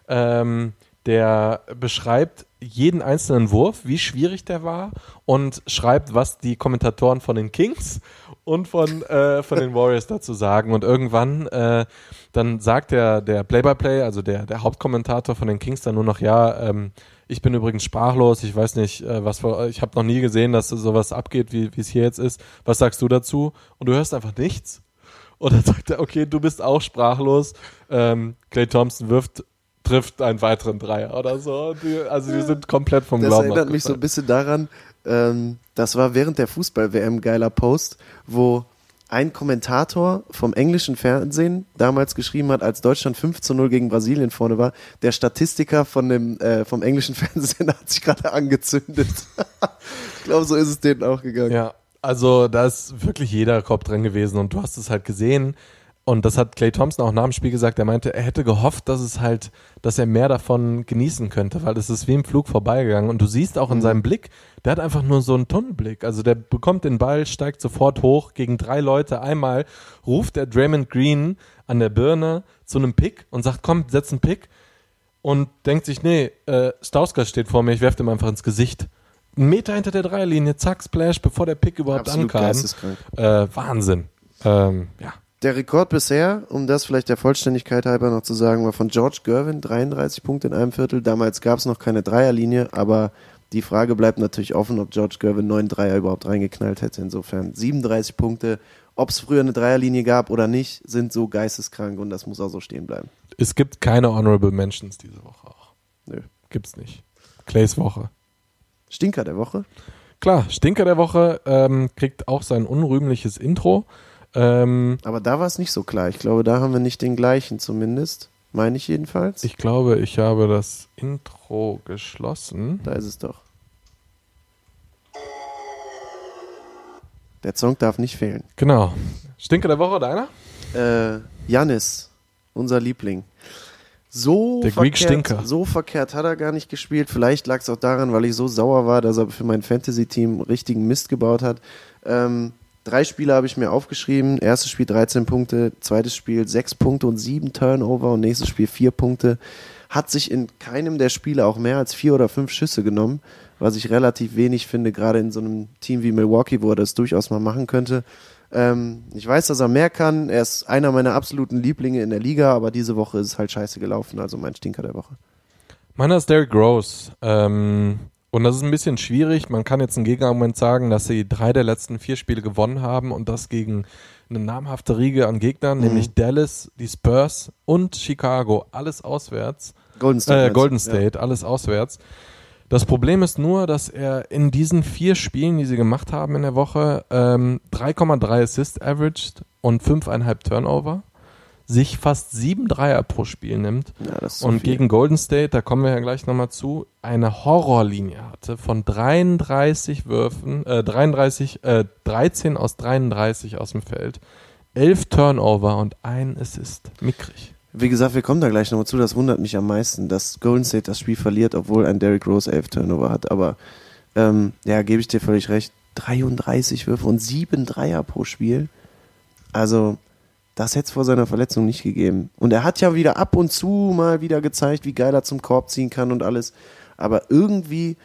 der beschreibt jeden einzelnen Wurf, wie schwierig der war und schreibt, was die Kommentatoren von den Kings und von den Warriors dazu sagen. Und irgendwann dann sagt der Play-by-Play, also der Hauptkommentator von den Kings dann nur noch, ich bin übrigens sprachlos, ich weiß nicht, ich habe noch nie gesehen, dass sowas abgeht, wie es hier jetzt ist. Was sagst du dazu? Und du hörst einfach nichts. Und dann sagt er, okay, du bist auch sprachlos. Klay Thompson trifft einen weiteren Dreier oder so. Die sind komplett vom Glauben abgefallen. Das erinnert mich so ein bisschen daran, das war während der Fußball-WM geiler Post, wo ein Kommentator vom englischen Fernsehen damals geschrieben hat, als Deutschland 5-0 gegen Brasilien vorne war, der Statistiker vom englischen Fernsehen hat sich gerade angezündet. Ich glaube, so ist es denen auch gegangen. Ja, also da ist wirklich jeder Kopf drin gewesen und du hast es halt gesehen. Und das hat Klay Thompson auch nach dem Spiel gesagt, er meinte, er hätte gehofft, dass er mehr davon genießen könnte, weil das ist wie im Flug vorbeigegangen. Und du siehst auch in seinem Blick, der hat einfach nur so einen Tunnelblick. Also der bekommt den Ball, steigt sofort hoch gegen 3 Leute. Einmal ruft der Draymond Green an der Birne zu einem Pick und sagt, komm, setz einen Pick. Und denkt sich, nee, Stauskas steht vor mir, ich werfe dem einfach ins Gesicht. 1 Meter hinter der Dreierlinie, zack, Splash, bevor der Pick überhaupt absolut ankam. Wahnsinn. Ja. Der Rekord bisher, um das vielleicht der Vollständigkeit halber noch zu sagen, war von George Gervin, 33 Punkte in einem Viertel. Damals gab es noch keine Dreierlinie, aber die Frage bleibt natürlich offen, ob George Gervin 9 Dreier überhaupt reingeknallt hätte. Insofern 37 Punkte, ob es früher eine Dreierlinie gab oder nicht, sind so geisteskrank und das muss auch so stehen bleiben. Es gibt keine Honorable Mentions diese Woche auch. Nö. Gibt's nicht. Clays Woche. Stinker der Woche? Klar, Stinker der Woche kriegt auch sein unrühmliches Intro. Aber da war es nicht so klar. Ich glaube, da haben wir nicht den gleichen zumindest. Meine ich jedenfalls. Ich glaube, ich habe das Intro geschlossen. Da ist es doch. Der Song darf nicht fehlen. Genau. Stinker der Woche, deiner? Giannis, unser Liebling. So verkehrt hat er gar nicht gespielt. Vielleicht lag es auch daran, weil ich so sauer war, dass er für mein Fantasy-Team richtigen Mist gebaut hat. 3 Spiele habe ich mir aufgeschrieben. Erstes Spiel 13 Punkte, zweites Spiel 6 Punkte und 7 Turnover und nächstes Spiel 4 Punkte. Hat sich in keinem der Spiele auch mehr als 4 oder 5 Schüsse genommen, was ich relativ wenig finde, gerade in so einem Team wie Milwaukee, wo er das durchaus mal machen könnte. Ich weiß, dass er mehr kann. Er ist einer meiner absoluten Lieblinge in der Liga, aber diese Woche ist es halt scheiße gelaufen, also mein Stinker der Woche. Meiner ist Derrick Rose. Und das ist ein bisschen schwierig. Man kann jetzt im Gegenargument sagen, dass sie 3 der letzten 4 Spiele gewonnen haben und das gegen eine namhafte Riege an Gegnern, nämlich Dallas, die Spurs und Chicago. Alles auswärts. Golden State, alles auswärts. Das Problem ist nur, dass er in diesen 4 Spielen, die sie gemacht haben in der Woche, 3,3 Assist averaged und 5,5 Turnover, sich fast 7 Dreier pro Spiel nimmt und gegen Golden State, da kommen wir ja gleich nochmal zu, eine Horrorlinie hatte von 33 Würfen, 13 aus 33 aus dem Feld, 11 Turnover und 1 Assist. Mickrig. Wie gesagt, wir kommen da gleich nochmal zu, das wundert mich am meisten, dass Golden State das Spiel verliert, obwohl ein Derrick Rose 11 Turnover hat, aber gebe ich dir völlig recht, 33 Würfe und 7 Dreier pro Spiel, also das hätte es vor seiner Verletzung nicht gegeben. Und er hat ja wieder ab und zu mal wieder gezeigt, wie geil er zum Korb ziehen kann und alles, aber irgendwie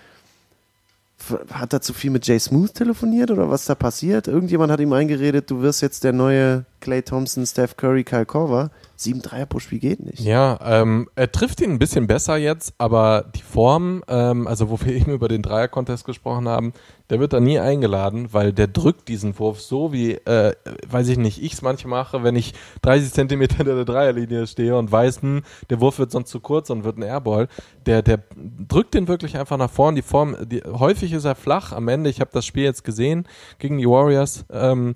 hat er zu viel mit Jay Smooth telefoniert oder was da passiert? Irgendjemand hat ihm eingeredet, du wirst jetzt der neue Klay Thompson, Steph Curry, Kyle Korver. 7 Dreier pro Spiel geht nicht. Ja, er trifft ihn ein bisschen besser jetzt, aber die Form, also wo wir eben über den Dreier-Contest gesprochen haben, der wird da nie eingeladen, weil der drückt diesen Wurf so wie, weiß ich nicht, ich es manchmal mache, wenn ich 30 Zentimeter hinter der Dreierlinie stehe und weiß, der Wurf wird sonst zu kurz und wird ein Airball. Der drückt den wirklich einfach nach vorn. Die Form, häufig ist er flach am Ende. Ich habe das Spiel jetzt gesehen gegen die Warriors. Wenn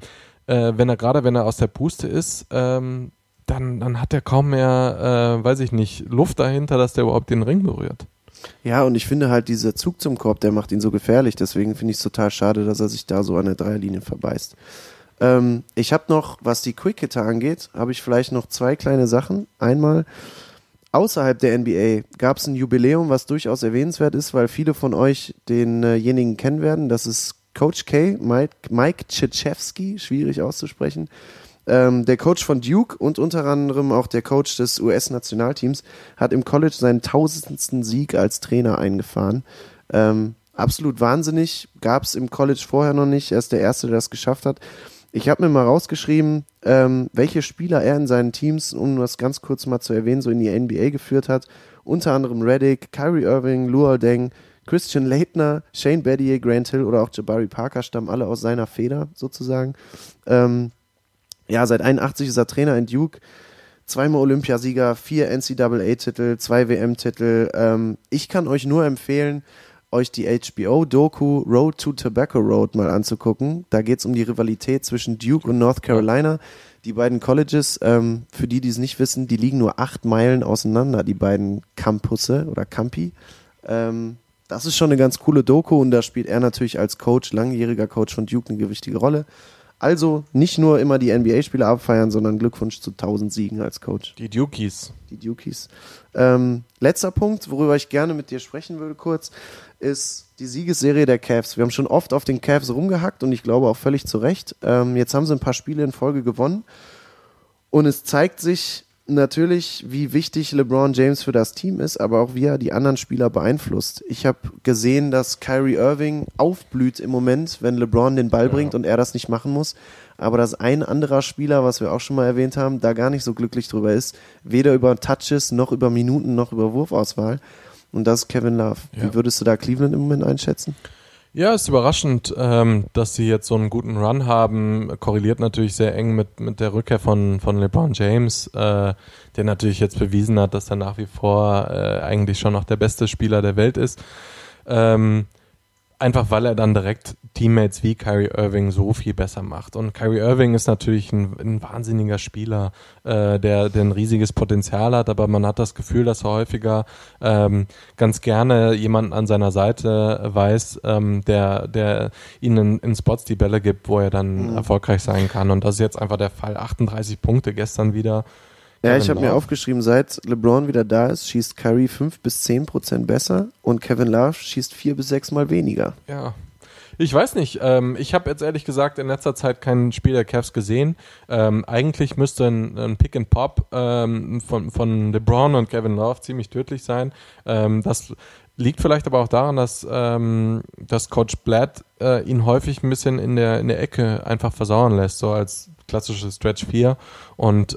er aus der Puste ist, dann hat er kaum mehr, weiß ich nicht, Luft dahinter, dass der überhaupt den Ring berührt. Ja, und ich finde halt, dieser Zug zum Korb, der macht ihn so gefährlich. Deswegen finde ich es total schade, dass er sich da so an der Dreierlinie verbeißt. Ich habe noch, was die Quick-Hitter angeht, habe ich vielleicht noch 2 kleine Sachen. Einmal, außerhalb der NBA gab es ein Jubiläum, was durchaus erwähnenswert ist, weil viele von euch denjenigen kennen werden. Das ist Coach K, Mike Krzyzewski, schwierig auszusprechen. Der Coach von Duke und unter anderem auch der Coach des US-Nationalteams hat im College seinen 1000. Sieg als Trainer eingefahren. Absolut wahnsinnig, gab es im College vorher noch nicht, er ist der Erste, der das geschafft hat. Ich habe mir mal rausgeschrieben, welche Spieler er in seinen Teams, um das ganz kurz mal zu erwähnen, so in die NBA geführt hat. Unter anderem Redick, Kyrie Irving, Luol Deng, Christian Laettner, Shane Battier, Grant Hill oder auch Jabari Parker stammen alle aus seiner Feder sozusagen. Seit 81 ist er Trainer in Duke, 2-mal Olympiasieger, 4 NCAA-Titel, 2 WM-Titel. Ich kann euch nur empfehlen, euch die HBO-Doku Road to Tobacco Road mal anzugucken. Da geht es um die Rivalität zwischen Duke und North Carolina. Die beiden Colleges, für die es nicht wissen, die liegen nur 8 Meilen auseinander, die beiden Campusse oder Campi. Das ist schon eine ganz coole Doku und da spielt er natürlich als Coach, langjähriger Coach von Duke, eine gewichtige Rolle. Also nicht nur immer die NBA-Spieler abfeiern, sondern Glückwunsch zu 1000 Siegen als Coach. Die Dukies. Letzter Punkt, worüber ich gerne mit dir sprechen würde kurz, ist die Siegesserie der Cavs. Wir haben schon oft auf den Cavs rumgehackt und ich glaube auch völlig zu Recht. Jetzt haben sie ein paar Spiele in Folge gewonnen und es zeigt sich natürlich, wie wichtig LeBron James für das Team ist, aber auch wie er die anderen Spieler beeinflusst. Ich habe gesehen, dass Kyrie Irving aufblüht im Moment, wenn LeBron den Ball bringt und er das nicht machen muss. Aber dass ein anderer Spieler, was wir auch schon mal erwähnt haben, da gar nicht so glücklich drüber ist, weder über Touches, noch über Minuten, noch über Wurfauswahl. Und das ist Kevin Love. Ja. Wie würdest du da Cleveland im Moment einschätzen? Ja, ist überraschend, dass sie jetzt so einen guten Run haben. Korreliert natürlich sehr eng mit der Rückkehr von LeBron James, der natürlich jetzt bewiesen hat, dass er nach wie vor eigentlich schon noch der beste Spieler der Welt ist. Einfach weil er dann direkt Teammates wie Kyrie Irving so viel besser macht. Und Kyrie Irving ist natürlich ein wahnsinniger Spieler, der ein riesiges Potenzial hat, aber man hat das Gefühl, dass er häufiger ganz gerne jemanden an seiner Seite weiß, der ihnen in Spots die Bälle gibt, wo er dann erfolgreich sein kann. Und das ist jetzt einfach der Fall. 38 Punkte gestern wieder. Ja, ich habe mir aufgeschrieben, seit LeBron wieder da ist, schießt Curry 5-10% besser und Kevin Love schießt 4 bis 6 Mal weniger. Ja, ich weiß nicht. Ich habe jetzt ehrlich gesagt in letzter Zeit kein Spiel der Cavs gesehen. Eigentlich müsste ein Pick and Pop von LeBron und Kevin Love ziemlich tödlich sein. Das liegt vielleicht aber auch daran, dass Coach Blatt ihn häufig ein bisschen in der Ecke einfach versauern lässt, so als klassisches Stretch 4 und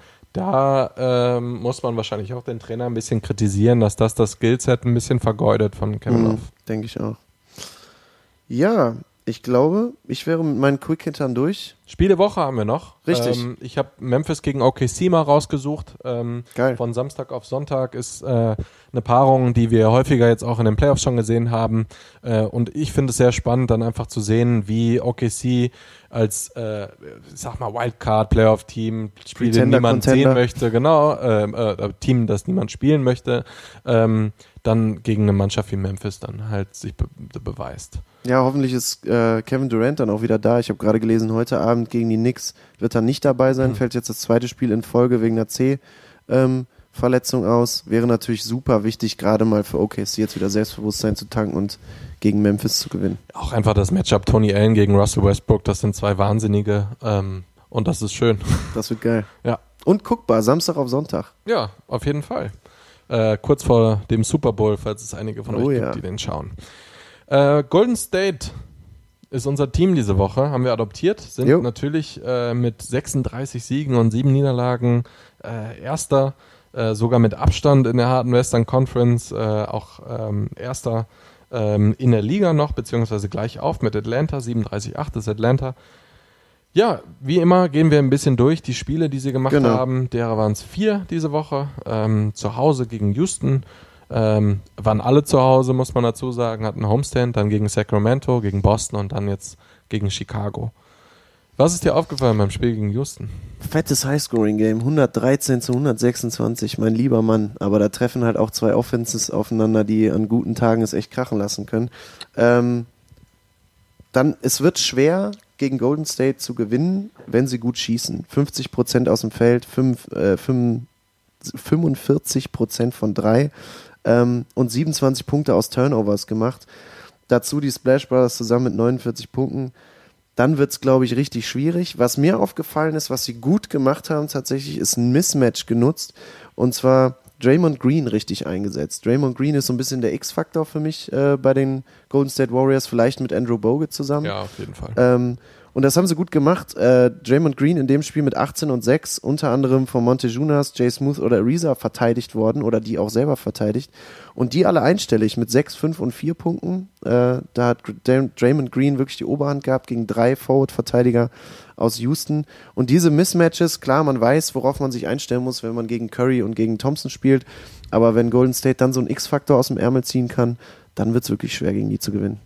da muss man wahrscheinlich auch den Trainer ein bisschen kritisieren, dass das Skillset ein bisschen vergeudet von Kevin Love. Denke ich auch. Ja, Ich glaube, ich wäre mit meinen Quick-Hittern durch. Spielewoche haben wir noch. Richtig. Ich habe Memphis gegen OKC mal rausgesucht. Geil. Von Samstag auf Sonntag ist eine Paarung, die wir häufiger jetzt auch in den Playoffs schon gesehen haben. Und ich finde es sehr spannend, dann einfach zu sehen, wie OKC als, sag mal, Wildcard-Playoff-Team, Spiel, den niemand sehen möchte, genau, Team, das niemand spielen möchte, dann gegen eine Mannschaft wie Memphis dann halt sich beweist. Ja, hoffentlich ist Kevin Durant dann auch wieder da. Ich habe gerade gelesen, heute Abend gegen die Knicks wird er nicht dabei sein. Fällt jetzt das zweite Spiel in Folge wegen einer C-Verletzung aus. Wäre natürlich super wichtig, gerade mal für OKC jetzt wieder Selbstbewusstsein zu tanken und gegen Memphis zu gewinnen. Auch einfach das Matchup Tony Allen gegen Russell Westbrook, das sind zwei Wahnsinnige und das ist schön. Das wird geil. Ja. Und guckbar, Samstag auf Sonntag. Ja, auf jeden Fall. Kurz vor dem Super Bowl, falls es einige von euch gibt, die den schauen. Golden State ist unser Team diese Woche, haben wir adoptiert, sind natürlich mit 36 Siegen und 7 Niederlagen Erster, sogar mit Abstand in der harten Western Conference, auch Erster in der Liga noch, beziehungsweise gleich auf mit Atlanta, 37-8 ist Atlanta. Ja, wie immer gehen wir ein bisschen durch die Spiele, die sie gemacht haben. Derer waren es 4 diese Woche, zu Hause gegen Houston. Waren alle zu Hause, muss man dazu sagen, hatten Homestand, dann gegen Sacramento, gegen Boston und dann jetzt gegen Chicago. Was ist dir aufgefallen beim Spiel gegen Houston? Fettes Highscoring-Game, 113-126, mein lieber Mann. Aber da treffen halt auch zwei Offenses aufeinander, die an guten Tagen es echt krachen lassen können. Es wird schwer, gegen Golden State zu gewinnen, wenn sie gut schießen. 50% aus dem Feld, 45% von 3 und 27 Punkte aus Turnovers gemacht. Dazu die Splash Brothers zusammen mit 49 Punkten. Dann wird es, glaube ich, richtig schwierig. Was mir aufgefallen ist, was sie gut gemacht haben tatsächlich, ist ein Mismatch genutzt. Und zwar Draymond Green richtig eingesetzt. Draymond Green ist so ein bisschen der X-Faktor für mich bei den Golden State Warriors, vielleicht mit Andrew Bogut zusammen. Ja, auf jeden Fall. Und das haben sie gut gemacht. Draymond Green in dem Spiel mit 18 und 6, unter anderem von Montejunas, Jay Smooth oder Ariza verteidigt worden oder die auch selber verteidigt. Und die alle einstellig mit 6, 5 und 4 Punkten. Da hat Draymond Green wirklich die Oberhand gehabt gegen 3 Forward-Verteidiger aus Houston. Und diese Mismatches, klar, man weiß, worauf man sich einstellen muss, wenn man gegen Curry und gegen Thompson spielt. Aber wenn Golden State dann so einen X-Faktor aus dem Ärmel ziehen kann, dann wird es wirklich schwer, gegen die zu gewinnen.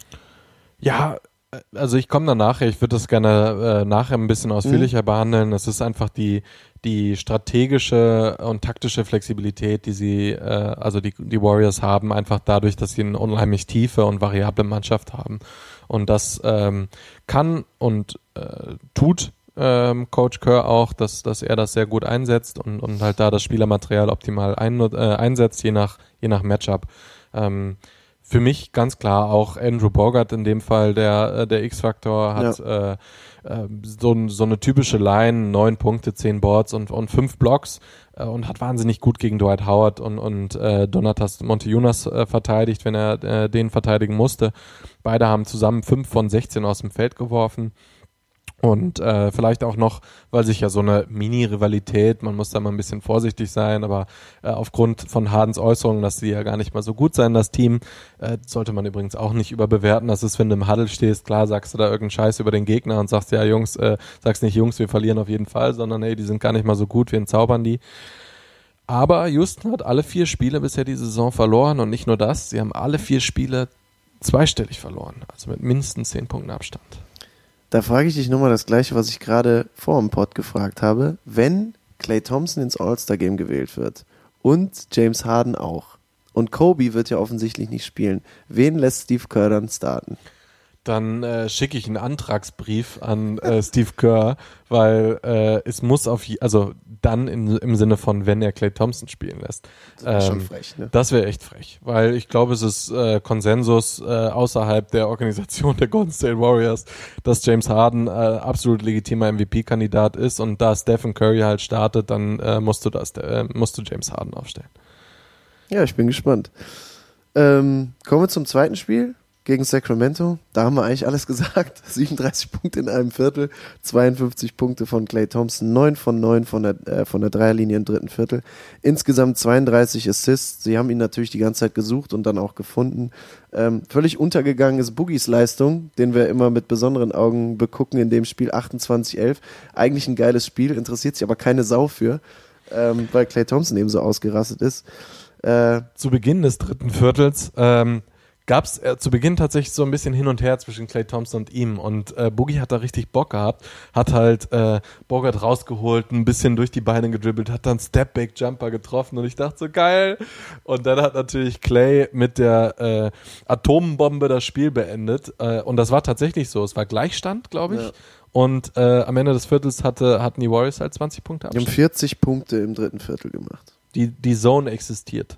Ja, also ich komme danach, ich würde das gerne nachher ein bisschen ausführlicher behandeln. Es ist einfach die strategische und taktische Flexibilität, die sie, also die Warriors haben, einfach dadurch, dass sie eine unheimlich tiefe und variable Mannschaft haben. Und das kann und tut Coach Kerr auch, dass er das sehr gut einsetzt und halt da das Spielermaterial optimal einsetzt, je nach Matchup. Für mich ganz klar auch Andrew Bogut in dem Fall, der X-Faktor hat so eine typische Line, 9 Punkte, 10 Boards und 5 Blocks und hat wahnsinnig gut gegen Dwight Howard und Donatas Montejunas verteidigt, wenn er den verteidigen musste. Beide haben zusammen 5 von 16 aus dem Feld geworfen. Und vielleicht auch noch, weil sich ja so eine Mini-Rivalität, man muss da mal ein bisschen vorsichtig sein, aber aufgrund von Hardens Äußerungen, dass sie ja gar nicht mal so gut sein, das Team, sollte man übrigens auch nicht überbewerten. Das ist, wenn du im Huddle stehst, klar sagst du da irgendeinen Scheiß über den Gegner und sagst, ja Jungs, sagst nicht Jungs, wir verlieren auf jeden Fall, sondern hey, die sind gar nicht mal so gut, wir entzaubern die. Aber Houston hat alle 4 Spiele bisher die Saison verloren und nicht nur das, sie haben alle 4 Spiele zweistellig verloren, also mit mindestens 10 Punkten Abstand. Da frage ich dich nochmal das Gleiche, was ich gerade vor dem Pod gefragt habe. Wenn Klay Thompson ins All-Star-Game gewählt wird und James Harden auch und Kobe wird ja offensichtlich nicht spielen, wen lässt Steve Kerr dann starten? Dann schicke ich einen Antragsbrief an Steve Kerr, weil es muss dann im Sinne von, wenn er Klay Thompson spielen lässt. Das wäre schon frech, ne? Das wäre echt frech, weil ich glaube, es ist Konsensus außerhalb der Organisation der Golden State Warriors, dass James Harden absolut legitimer MVP-Kandidat ist und da Stephen Curry halt startet, dann musst du James Harden aufstellen. Ja, ich bin gespannt. Kommen wir zum zweiten Spiel. gegen Sacramento, da haben wir eigentlich alles gesagt. 37 Punkte in einem Viertel, 52 Punkte von Klay Thompson, 9 von 9 von der Dreierlinie im dritten Viertel. Insgesamt 32 Assists. Sie haben ihn natürlich die ganze Zeit gesucht und dann auch gefunden. Völlig untergegangen ist Boogies Leistung, den wir immer mit besonderen Augen begucken in dem Spiel, 28-11. Eigentlich ein geiles Spiel, interessiert sich aber keine Sau für, weil Klay Thompson eben so ausgerastet ist. Zu Beginn des dritten Viertels gab es zu Beginn tatsächlich so ein bisschen hin und her zwischen Klay Thompson und ihm und Boogie hat da richtig Bock gehabt, hat halt Bogut rausgeholt, ein bisschen durch die Beine gedribbelt, hat dann Step-Back-Jumper getroffen und ich dachte so, geil. Und dann hat natürlich Klay mit der Atombombe das Spiel beendet und das war tatsächlich so, es war Gleichstand, glaube ich. Ja. Und am Ende des Viertels hatten die Warriors halt 20 Punkte Abstand. Die haben 40 Punkte im dritten Viertel gemacht. Die Zone existiert.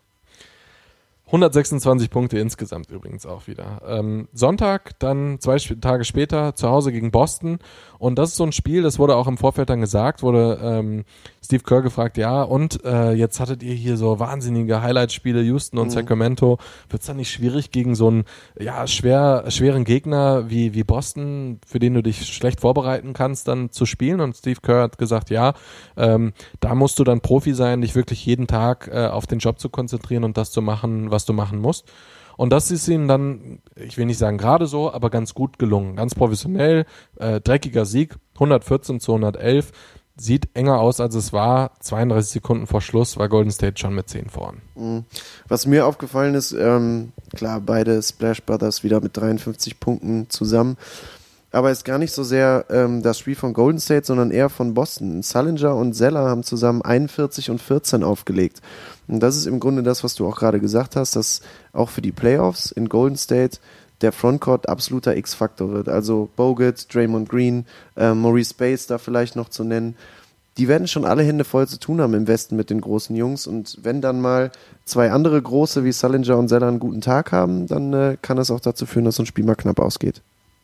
126 Punkte insgesamt übrigens auch wieder. Sonntag, dann 2 Tage später zu Hause gegen Boston. Und das ist so ein Spiel, das wurde auch im Vorfeld dann gesagt, wurde Steve Kerr gefragt, ja, und jetzt hattet ihr hier so wahnsinnige Highlight-Spiele, Houston und Sacramento. Wird es dann nicht schwierig gegen so einen schweren Gegner wie Boston, für den du dich schlecht vorbereiten kannst, dann zu spielen? Und Steve Kerr hat gesagt, ja, da musst du dann Profi sein, dich wirklich jeden Tag auf den Job zu konzentrieren und das zu machen, was du machen musst. Und das ist ihnen dann, ich will nicht sagen gerade so, aber ganz gut gelungen. Ganz professionell, dreckiger Sieg, 114-111. Sieht enger aus, als es war. 32 Sekunden vor Schluss war Golden State schon mit 10 vorn. Was mir aufgefallen ist, klar, beide Splash Brothers wieder mit 53 Punkten zusammen. Aber ist gar nicht so sehr das Spiel von Golden State, sondern eher von Boston. Sullinger und Zeller haben zusammen 41 und 14 aufgelegt. Und das ist im Grunde das, was du auch gerade gesagt hast, dass auch für die Playoffs in Golden State der Frontcourt absoluter X-Faktor wird. Also Bogut, Draymond Green, Maurice Bates da vielleicht noch zu nennen. Die werden schon alle Hände voll zu tun haben im Westen mit den großen Jungs. Und wenn dann mal 2 andere Große wie Sullinger und Zeller einen guten Tag haben, dann kann das auch dazu führen, dass so ein Spiel mal knapp ausgeht.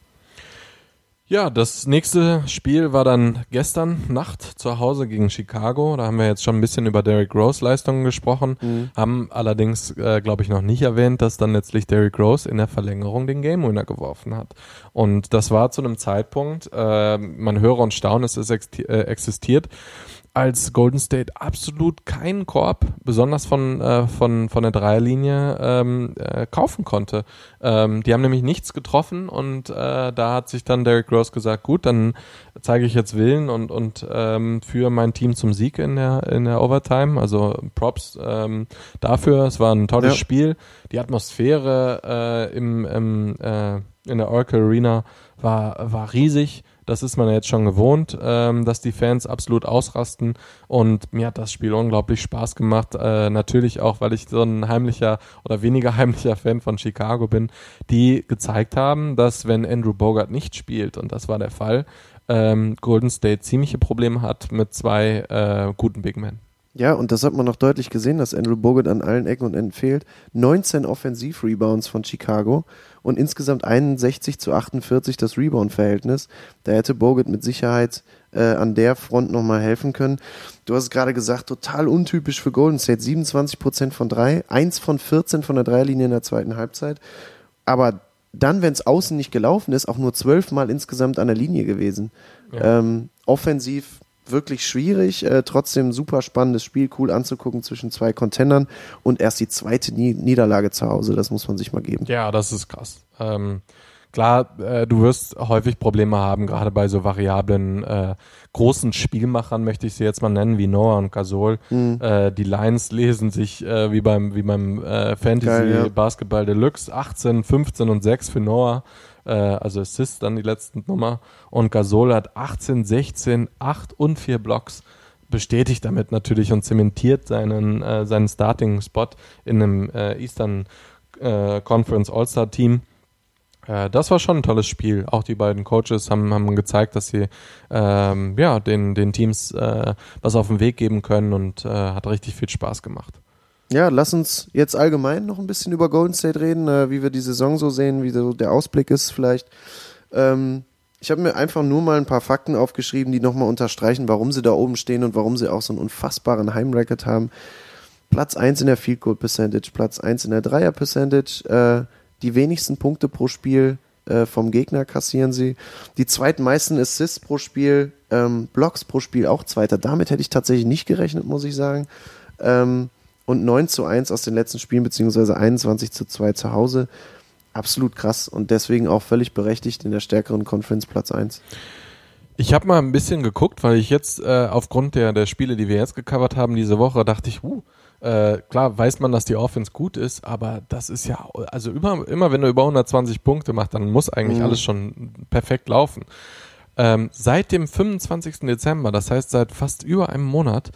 Ja, das nächste Spiel war dann gestern Nacht zu Hause gegen Chicago. Da haben wir jetzt schon ein bisschen über Derrick Rose Leistungen gesprochen, haben allerdings, glaube ich, noch nicht erwähnt, dass dann letztlich Derrick Rose in der Verlängerung den Game Winner geworfen hat. Und das war zu einem Zeitpunkt, man höre und staune, es existiert, als Golden State absolut keinen Korb, besonders von der Dreierlinie, kaufen konnte. Die haben nämlich nichts getroffen und da hat sich dann Derrick Rose gesagt, gut, dann zeige ich jetzt Willen und führe mein Team zum Sieg in der Overtime. Also Props dafür. Es war ein tolles Spiel. Die Atmosphäre in der Oracle Arena war riesig. Das ist man ja jetzt schon gewohnt, dass die Fans absolut ausrasten und mir hat das Spiel unglaublich Spaß gemacht. Natürlich auch, weil ich so ein heimlicher oder weniger heimlicher Fan von Chicago bin, die gezeigt haben, dass wenn Andrew Bogut nicht spielt, und das war der Fall, Golden State ziemliche Probleme hat mit 2 guten Big Men. Ja, und das hat man noch deutlich gesehen, dass Andrew Bogut an allen Ecken und Enden fehlt. 19 Offensiv-Rebounds von Chicago und insgesamt 61-48 das Rebound-Verhältnis. Da hätte Bogut mit Sicherheit an der Front nochmal helfen können. Du hast es gerade gesagt, total untypisch für Golden State. 27% von 3, 1 von 14 von der Dreierlinie in der zweiten Halbzeit. Aber dann, wenn es außen nicht gelaufen ist, auch nur 12 Mal insgesamt an der Linie gewesen. Ja. Offensiv wirklich schwierig, trotzdem super spannendes Spiel, cool anzugucken zwischen 2 Contendern und erst die zweite Niederlage zu Hause, das muss man sich mal geben. Ja, das ist krass. Klar, du wirst häufig Probleme haben, gerade bei so variablen großen Spielmachern, möchte ich sie jetzt mal nennen, wie Noah und Gasol. Die Lines lesen sich wie beim Fantasy Basketball Deluxe, 18, 15 und 6 für Noah. Also Assists dann die letzten Nummer. Und Gasol hat 18, 16, 8 und 4 Blocks. Bestätigt damit natürlich und zementiert seinen Starting-Spot in einem Eastern Conference All-Star-Team. Das war schon ein tolles Spiel. Auch die beiden Coaches haben gezeigt, dass sie den Teams was auf den Weg geben können und hat richtig viel Spaß gemacht. Ja, lass uns jetzt allgemein noch ein bisschen über Golden State reden, wie wir die Saison so sehen, wie so der Ausblick ist vielleicht. Ich habe mir einfach nur mal ein paar Fakten aufgeschrieben, die nochmal unterstreichen, warum sie da oben stehen und warum sie auch so einen unfassbaren Heimrecord haben. Platz 1 in der Field Goal Percentage, Platz 1 in der Dreier Percentage, die wenigsten Punkte pro Spiel vom Gegner kassieren sie. Die zweitmeisten Assists pro Spiel, Blocks pro Spiel auch Zweiter. Damit hätte ich tatsächlich nicht gerechnet, muss ich sagen. Und 9-1 aus den letzten Spielen, beziehungsweise 21-2 zu Hause. Absolut krass und deswegen auch völlig berechtigt in der stärkeren Conference Platz 1. Ich habe mal ein bisschen geguckt, weil ich jetzt aufgrund der Spiele, die wir jetzt gecovert haben diese Woche, dachte ich, klar weiß man, dass die Offense gut ist, aber das ist ja, also immer wenn du über 120 Punkte machst, dann muss eigentlich alles schon perfekt laufen. Seit dem 25. Dezember, das heißt seit fast über einem Monat,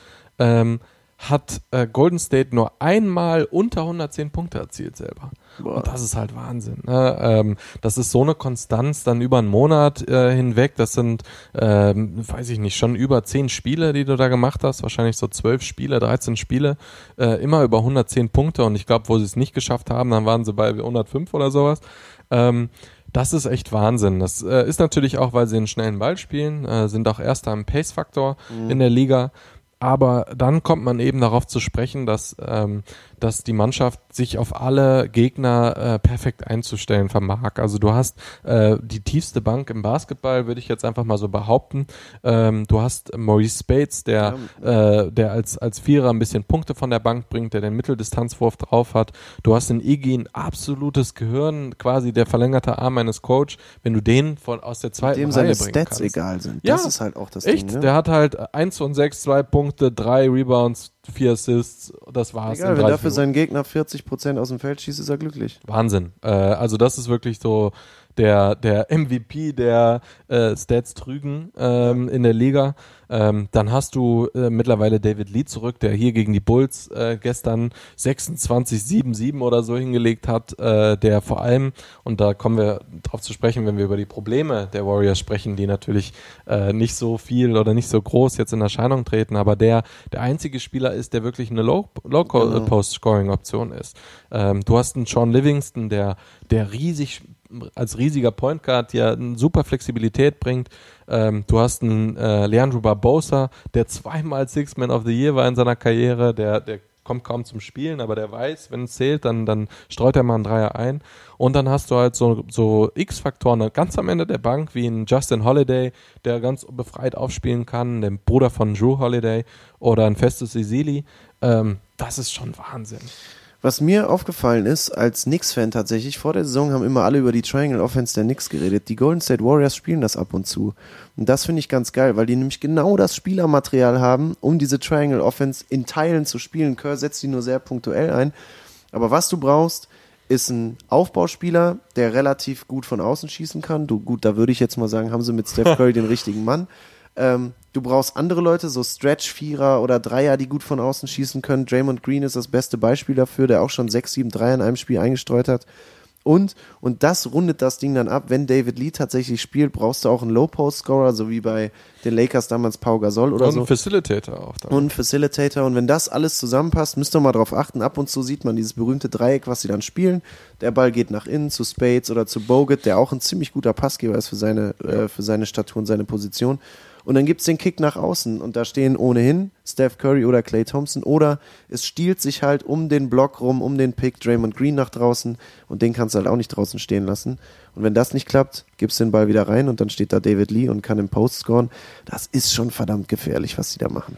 hat Golden State nur einmal unter 110 Punkte erzielt selber. Boah. Und das ist halt Wahnsinn. Ne? Das ist so eine Konstanz dann über einen Monat hinweg. Das sind, weiß ich nicht, schon über 10 Spiele, die du da gemacht hast. Wahrscheinlich so 12 Spiele, 13 Spiele. Immer über 110 Punkte. Und ich glaube, wo sie es nicht geschafft haben, dann waren sie bei 105 oder sowas. Das ist echt Wahnsinn. Das ist natürlich auch, weil sie einen schnellen Ball spielen, sind auch Erster im Pace-Faktor in der Liga. Aber dann kommt man eben darauf zu sprechen, dass die Mannschaft sich auf alle Gegner perfekt einzustellen vermag. Also du hast die tiefste Bank im Basketball, würde ich jetzt einfach mal so behaupten. Du hast Maurice Spates, der als Vierer ein bisschen Punkte von der Bank bringt, der den Mitteldistanzwurf drauf hat. Du hast in Iggy ein absolutes Gehirn, quasi der verlängerte Arm eines Coach. Wenn du den aus der zweiten Reihe bringen kannst. Dem seine Stats egal sind. Ja, das ist halt auch das echt, Ding. Ne? Der hat halt 1 von 6, 2 Punkte, 3 Rebounds, 4 Assists, das war's. Egal, wenn dafür seinen Gegner 40% aus dem Feld schießt, ist er glücklich. Wahnsinn. Also das ist wirklich so der MVP der Stats trügen in der Liga. Dann hast du mittlerweile David Lee zurück, der hier gegen die Bulls gestern 26-7 oder so hingelegt hat, der vor allem, und da kommen wir drauf zu sprechen, wenn wir über die Probleme der Warriors sprechen, die natürlich nicht so viel oder nicht so groß jetzt in Erscheinung treten, aber der einzige Spieler ist, der wirklich eine Low-Post-Scoring-Option ist. Du hast einen Sean Livingston, der als riesiger Point Guard ja eine super Flexibilität bringt. Du hast einen Leandro Barbosa, der zweimal Sixth Man of the Year war in seiner Karriere, der kommt kaum zum Spielen, aber der weiß, wenn es zählt, dann streut er mal einen Dreier ein. Und dann hast du halt so X-Faktoren ganz am Ende der Bank, wie ein Justin Holiday, der ganz befreit aufspielen kann, der Bruder von Drew Holiday, oder ein Festus Ezeli. Das ist schon Wahnsinn. Was mir aufgefallen ist, als Knicks-Fan tatsächlich, vor der Saison haben immer alle über die Triangle Offense der Knicks geredet. Die Golden State Warriors spielen das ab und zu. Und das finde ich ganz geil, weil die nämlich genau das Spielermaterial haben, um diese Triangle Offense in Teilen zu spielen. Kerr setzt die nur sehr punktuell ein. Aber was du brauchst, ist ein Aufbauspieler, der relativ gut von außen schießen kann. Da würde ich jetzt mal sagen, haben sie mit Steph Curry den richtigen Mann. Du brauchst andere Leute, so Stretch-Vierer oder Dreier, die gut von außen schießen können. Draymond Green ist das beste Beispiel dafür, der auch schon 6, 7 Dreier in einem Spiel eingestreut hat. Und das rundet das Ding dann ab. Wenn David Lee tatsächlich spielt, brauchst du auch einen Low-Post-Scorer, so wie bei den Lakers damals Pau Gasol oder so. Und einen Facilitator auch. Dann. Und einen Facilitator. Und wenn das alles zusammenpasst, müsst ihr mal drauf achten. Ab und zu sieht man dieses berühmte Dreieck, was sie dann spielen. Der Ball geht nach innen zu Spades oder zu Bogut, der auch ein ziemlich guter Passgeber ist für seine Statur und seine Position. Und dann gibt's den Kick nach außen und da stehen ohnehin Steph Curry oder Klay Thompson oder es stiehlt sich halt um den Block rum, um den Pick Draymond Green nach draußen und den kannst du halt auch nicht draußen stehen lassen. Und wenn das nicht klappt, gibst den Ball wieder rein und dann steht da David Lee und kann im Post scoren. Das ist schon verdammt gefährlich, was sie da machen.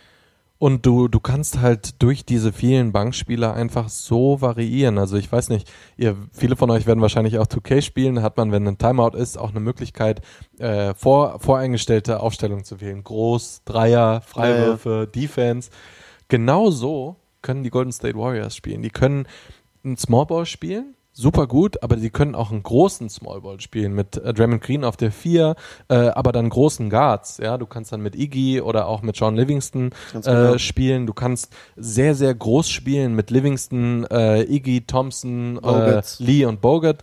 Und du kannst halt durch diese vielen Bankspieler einfach so variieren. Also ich weiß nicht, viele von euch werden wahrscheinlich auch 2K spielen. Hat man, wenn ein Timeout ist, auch eine Möglichkeit, voreingestellte Aufstellung zu wählen. Groß, Dreier, Freiwürfe, Defense. Genau so können die Golden State Warriors spielen. Die können einen Smallball spielen, super gut, aber sie können auch einen großen Smallball spielen mit Draymond Green auf der 4, aber dann großen Guards. Ja, du kannst dann mit Iggy oder auch mit Sean Livingston spielen. Du kannst sehr, sehr groß spielen mit Livingston, Iggy, Thompson, Lee und Bogut.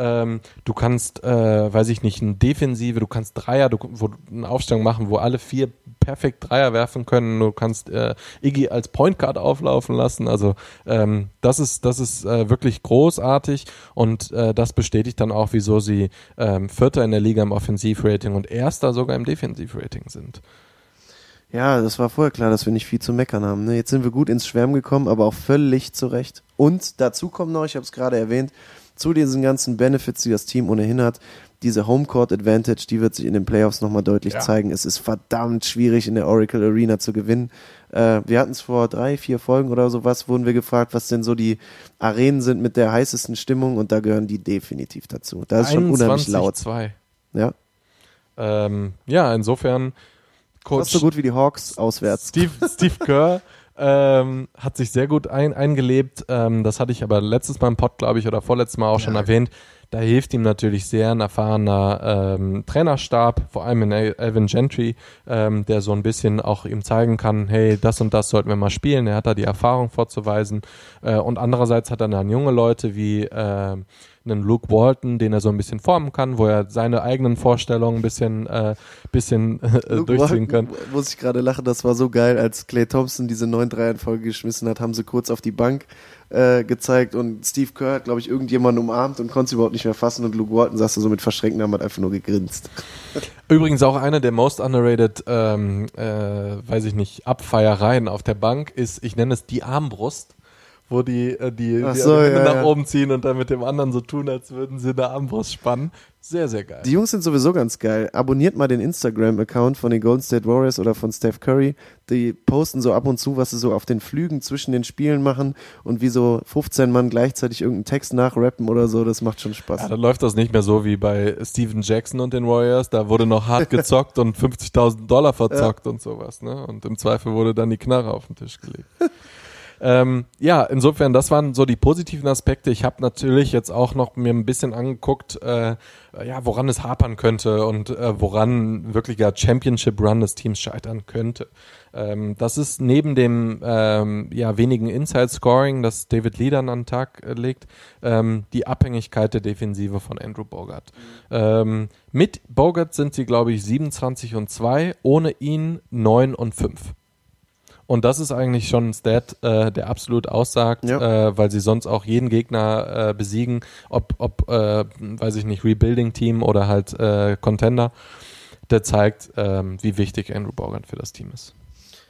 Du kannst, weiß ich nicht, eine Defensive, du kannst Dreier, eine Aufstellung machen, wo alle 4 perfekt Dreier werfen können. Du kannst Iggy als Point Guard auflaufen lassen. Also das ist wirklich großartig und das bestätigt dann auch, wieso sie Vierter in der Liga im Offensivrating und Erster sogar im Defensivrating sind. Ja, das war vorher klar, dass wir nicht viel zu meckern haben. Ne? Jetzt sind wir gut ins Schwärmen gekommen, aber auch völlig zurecht. Und dazu kommt noch, ich habe es gerade erwähnt, zu diesen ganzen Benefits, die das Team ohnehin hat, diese Homecourt Advantage, die wird sich in den Playoffs nochmal deutlich zeigen. Es ist verdammt schwierig, in der Oracle Arena zu gewinnen. Wir hatten es vor 3-4 Folgen oder sowas, wurden wir gefragt, was denn so die Arenen sind mit der heißesten Stimmung, und da gehören die definitiv dazu. Da ist schon unheimlich laut. 21-2. Ja. Ja, insofern Fast so gut wie die Hawks auswärts. Steve Kerr hat sich sehr gut eingelebt. Das hatte ich aber letztes Mal im Pod, glaube ich, oder vorletztes Mal auch schon erwähnt. Da hilft ihm natürlich sehr ein erfahrener Trainerstab, vor allem in Alvin Gentry, der so ein bisschen auch ihm zeigen kann, hey, das und das sollten wir mal spielen. Er hat da die Erfahrung vorzuweisen. Und andererseits hat er dann junge Leute wie einen Luke Walton, den er so ein bisschen formen kann, wo er seine eigenen Vorstellungen ein bisschen durchziehen kann. Muss ich gerade lachen, das war so geil, als Klay Thompson diese 9 Dreier in Folge geschmissen hat, haben sie kurz auf die Bank gezeigt und Steve Kerr hat, glaube ich, irgendjemanden umarmt und konnte es überhaupt nicht mehr fassen und Luke Walton saß da so mit verschränkten Armen, hat einfach nur gegrinst. Übrigens auch eine der most underrated, weiß ich nicht, Abfeiereien auf der Bank ist, ich nenne es die Armbrust, wo die Hände nach oben ziehen und dann mit dem anderen so tun, als würden sie eine Armbrust spannen. Sehr, sehr geil. Die Jungs sind sowieso ganz geil. Abonniert mal den Instagram-Account von den Golden State Warriors oder von Steph Curry. Die posten so ab und zu, was sie so auf den Flügen zwischen den Spielen machen und wie so 15 Mann gleichzeitig irgendeinen Text nachrappen oder so. Das macht schon Spaß. Ja, dann läuft das nicht mehr so wie bei Steven Jackson und den Warriors. Da wurde noch hart gezockt und $50.000 verzockt und sowas. Ne? Und im Zweifel wurde dann die Knarre auf den Tisch gelegt. Ja, insofern, das waren so die positiven Aspekte. Ich habe natürlich jetzt auch noch mir ein bisschen angeguckt, woran es hapern könnte und woran wirklicher Championship-Run des Teams scheitern könnte. Das ist neben dem wenigen Inside-Scoring, das David Lee dann an den Tag legt, die Abhängigkeit der Defensive von Andrew Bogut. Mit Bogut sind sie, glaube ich, 27-2, ohne ihn 9-5. Und das ist eigentlich schon ein Stat, der absolut aussagt, weil sie sonst auch jeden Gegner besiegen, ob weiß ich nicht, Rebuilding-Team oder halt Contender. Der zeigt, wie wichtig Andrew Bogut für das Team ist.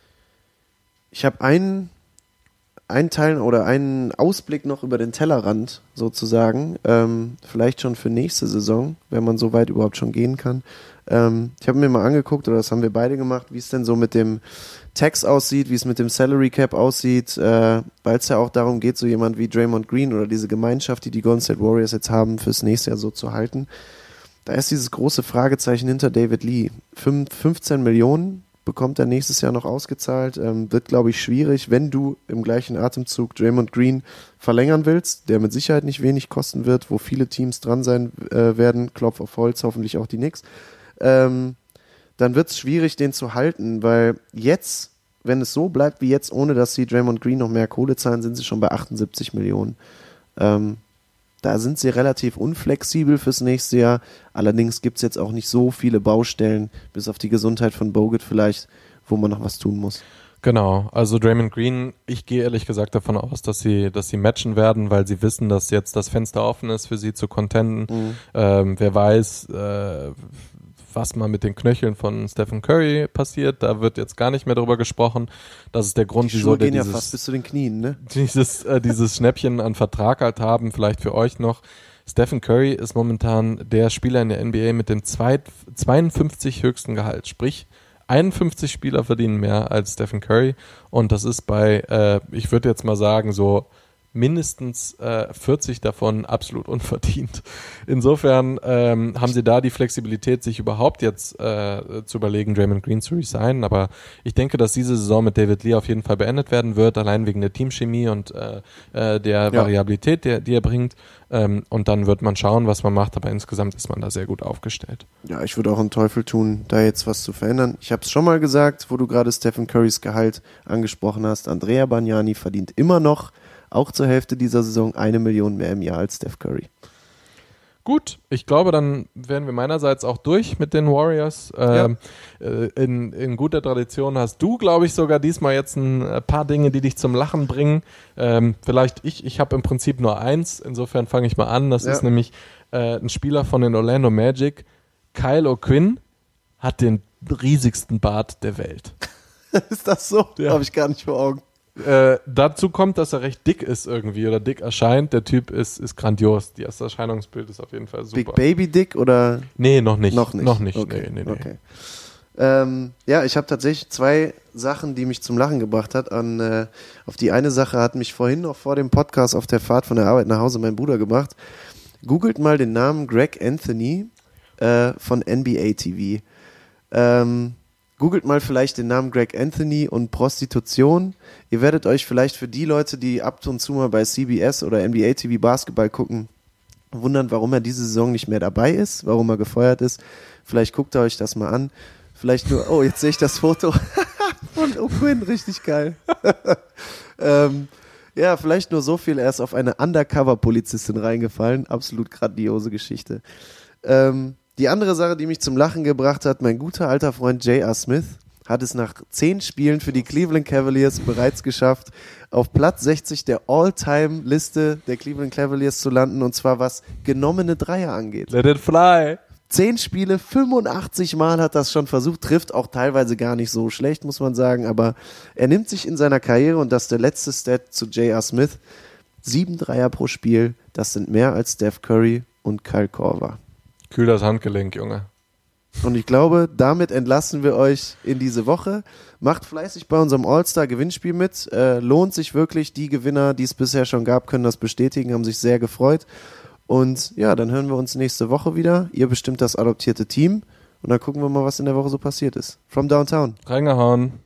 Ich habe einen Teil oder einen Ausblick noch über den Tellerrand sozusagen, vielleicht schon für nächste Saison, wenn man so weit überhaupt schon gehen kann. Ich habe mir mal angeguckt, oder das haben wir beide gemacht, wie es denn so mit dem Tax aussieht, wie es mit dem Salary Cap aussieht, weil es ja auch darum geht, so jemand wie Draymond Green oder diese Gemeinschaft, die die Golden State Warriors jetzt haben, fürs nächste Jahr so zu halten. Da ist dieses große Fragezeichen hinter David Lee. 15 Millionen bekommt er nächstes Jahr noch ausgezahlt. Wird, glaube ich, schwierig, wenn du im gleichen Atemzug Draymond Green verlängern willst, der mit Sicherheit nicht wenig kosten wird, wo viele Teams dran sein werden, Klopf auf Holz, hoffentlich auch die Knicks. Dann wird es schwierig, den zu halten, weil jetzt, wenn es so bleibt wie jetzt, ohne dass sie Draymond Green noch mehr Kohle zahlen, sind sie schon bei 78 Millionen. Da sind sie relativ unflexibel fürs nächste Jahr. Allerdings gibt es jetzt auch nicht so viele Baustellen, bis auf die Gesundheit von Bogut vielleicht, wo man noch was tun muss. Genau, also Draymond Green, ich gehe ehrlich gesagt davon aus, dass sie matchen werden, weil sie wissen, dass jetzt das Fenster offen ist, für sie zu contenden. Wer weiß, was mal mit den Knöcheln von Stephen Curry passiert, da wird jetzt gar nicht mehr drüber gesprochen. Das ist der Grund, wieso der ja fast bis zu den Knien, ne? dieses Schnäppchen an Vertrag halt haben, vielleicht für euch noch. Stephen Curry ist momentan der Spieler in der NBA mit dem 52 höchsten Gehalt, sprich 51 Spieler verdienen mehr als Stephen Curry und das ist bei, ich würde jetzt mal sagen, so mindestens 40 davon absolut unverdient. Insofern haben sie da die Flexibilität, sich überhaupt jetzt zu überlegen, Draymond Green zu resignen. Aber ich denke, dass diese Saison mit David Lee auf jeden Fall beendet werden wird, allein wegen der Teamchemie und der Variabilität, die er bringt. Und dann wird man schauen, was man macht. Aber insgesamt ist man da sehr gut aufgestellt. Ja, ich würde auch einen Teufel tun, da jetzt was zu verändern. Ich habe es schon mal gesagt, wo du gerade Stephen Currys Gehalt angesprochen hast. Andrea Bargnani verdient immer noch auch zur Hälfte dieser Saison 1 Million mehr im Jahr als Steph Curry. Gut, ich glaube, dann wären wir meinerseits auch durch mit den Warriors. In guter Tradition hast du, glaube ich, sogar diesmal jetzt ein paar Dinge, die dich zum Lachen bringen. Vielleicht ich habe im Prinzip nur eins, insofern fange ich mal an. Das ist nämlich ein Spieler von den Orlando Magic. Kyle O'Quinn hat den riesigsten Bart der Welt. Ist das so? Ja. Habe ich gar nicht vor Augen. Dazu kommt, dass er recht dick ist irgendwie oder dick erscheint. Der Typ ist grandios. Das Erscheinungsbild ist auf jeden Fall super. Big Baby Dick oder? Nee, noch nicht. Noch nicht. Okay. Nee. Okay. Ja, ich habe tatsächlich 2 Sachen, die mich zum Lachen gebracht hat. Auf die eine Sache hat mich vorhin noch vor dem Podcast auf der Fahrt von der Arbeit nach Hause mein Bruder gebracht. Googelt mal den Namen Greg Anthony von NBA TV. Googelt mal vielleicht den Namen Greg Anthony und Prostitution. Ihr werdet euch vielleicht für die Leute, die ab und zu mal bei CBS oder NBA TV Basketball gucken, wundern, warum er diese Saison nicht mehr dabei ist, warum er gefeuert ist. Vielleicht guckt ihr euch das mal an. Vielleicht nur, oh, jetzt sehe ich das Foto von O'Quinn, richtig geil. Ja, vielleicht nur so viel, er ist auf eine Undercover-Polizistin reingefallen. Absolut grandiose Geschichte. Die andere Sache, die mich zum Lachen gebracht hat, mein guter alter Freund J.R. Smith hat es nach 10 Spielen für die Cleveland Cavaliers bereits geschafft, auf Platz 60 der All-Time-Liste der Cleveland Cavaliers zu landen, und zwar was genommene Dreier angeht. Let it fly. 10 Spiele, 85 Mal hat das schon versucht, trifft auch teilweise gar nicht so schlecht, muss man sagen, aber er nimmt sich in seiner Karriere, und das ist der letzte Stat zu J.R. Smith, 7 Dreier pro Spiel, das sind mehr als Steph Curry und Kyle Korver. Kühl das Handgelenk, Junge. Und ich glaube, damit entlassen wir euch in diese Woche. Macht fleißig bei unserem All-Star-Gewinnspiel mit. Lohnt sich wirklich. Die Gewinner, die es bisher schon gab, können das bestätigen, haben sich sehr gefreut. Und ja, dann hören wir uns nächste Woche wieder. Ihr bestimmt das adoptierte Team. Und dann gucken wir mal, was in der Woche so passiert ist. From Downtown. Reingehauen.